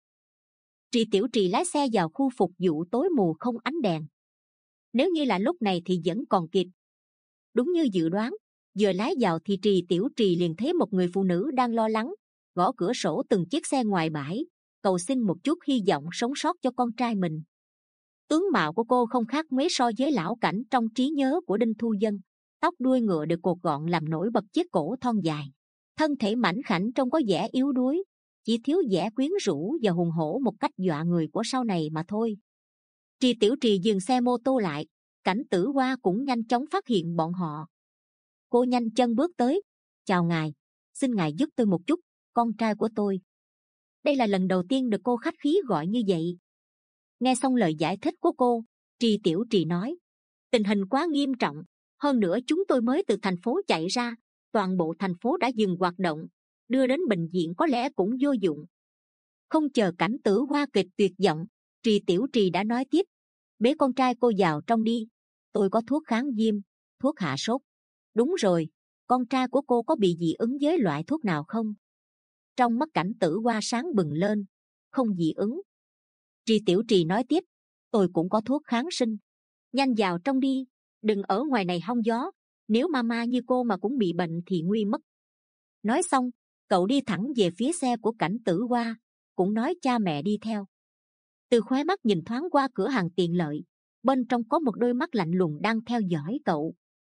Trì Tiểu Trì lái xe vào khu phục vụ tối mù không ánh đèn. Nếu như là lúc này thì vẫn còn kịp. Đúng như dự đoán, vừa lái vào thì Trì Tiểu Trì liền thấy một người phụ nữ đang lo lắng, gõ cửa sổ từng chiếc xe ngoài bãi, cầu xin một chút hy vọng sống sót cho con trai mình. Tướng mạo của cô không khác mấy so với lão Cảnh trong trí nhớ của Đinh Thu Dân, tóc đuôi ngựa được cột gọn làm nổi bật chiếc cổ thon dài, thân thể mảnh khảnh trông có vẻ yếu đuối, chỉ thiếu vẻ quyến rũ và hùng hổ một cách dọa người của sau này mà thôi. Trì Tiểu Trì dừng xe mô tô lại, Cảnh Tử Hoa cũng nhanh chóng phát hiện bọn họ. Cô nhanh chân bước tới. Chào ngài, xin ngài giúp tôi một chút, con trai của tôi. Đây là lần đầu tiên được cô khách khí gọi như vậy. Nghe xong lời giải thích của cô, Trì Tiểu Trì nói: tình hình quá nghiêm trọng, hơn nữa chúng tôi mới từ thành phố chạy ra, toàn bộ thành phố đã dừng hoạt động, đưa đến bệnh viện có lẽ cũng vô dụng. Không chờ Cảnh Tử Hoa kịch tuyệt vọng, Trì Tiểu Trì đã nói tiếp: bế con trai cô vào trong đi, tôi có thuốc kháng viêm, thuốc hạ sốt. Đúng rồi, con trai của cô có bị dị ứng với loại thuốc nào không? Trong mắt Cảnh Tử Hoa sáng bừng lên. Không dị ứng. Trì Tiểu Trì nói tiếp: tôi cũng có thuốc kháng sinh. Nhanh vào trong đi, đừng ở ngoài này hong gió, nếu mama như cô mà cũng bị bệnh thì nguy mất. Nói xong, cậu đi thẳng về phía xe của Cảnh Tử Hoa, cũng nói cha mẹ đi theo. Từ khóe mắt nhìn thoáng qua cửa hàng tiện lợi, bên trong có một đôi mắt lạnh lùng đang theo dõi cậu.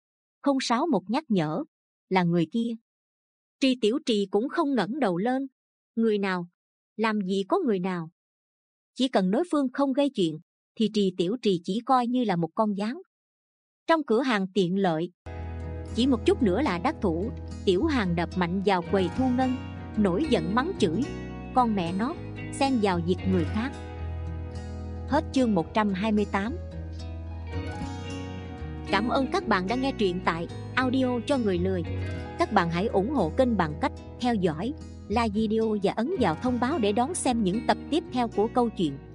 không sáu một nhắc nhở. Là người kia. Tri Tiểu Trì cũng không ngẩng đầu lên. Người nào? Làm gì có người nào? Chỉ cần đối phương không gây chuyện thì Trì Tiểu Trì chỉ coi như là một con gián. Trong cửa hàng tiện lợi, chỉ một chút nữa là đắc thủ. Tiểu Hàng đập mạnh vào quầy thu ngân, nổi giận mắng chửi: con mẹ nó, xen vào việc người khác. Hết chương một trăm hai mươi tám. Cảm ơn các bạn đã nghe truyện tại audio cho người lười. Các bạn hãy ủng hộ kênh bằng cách theo dõi, like video và ấn vào thông báo để đón xem những tập tiếp theo của câu chuyện.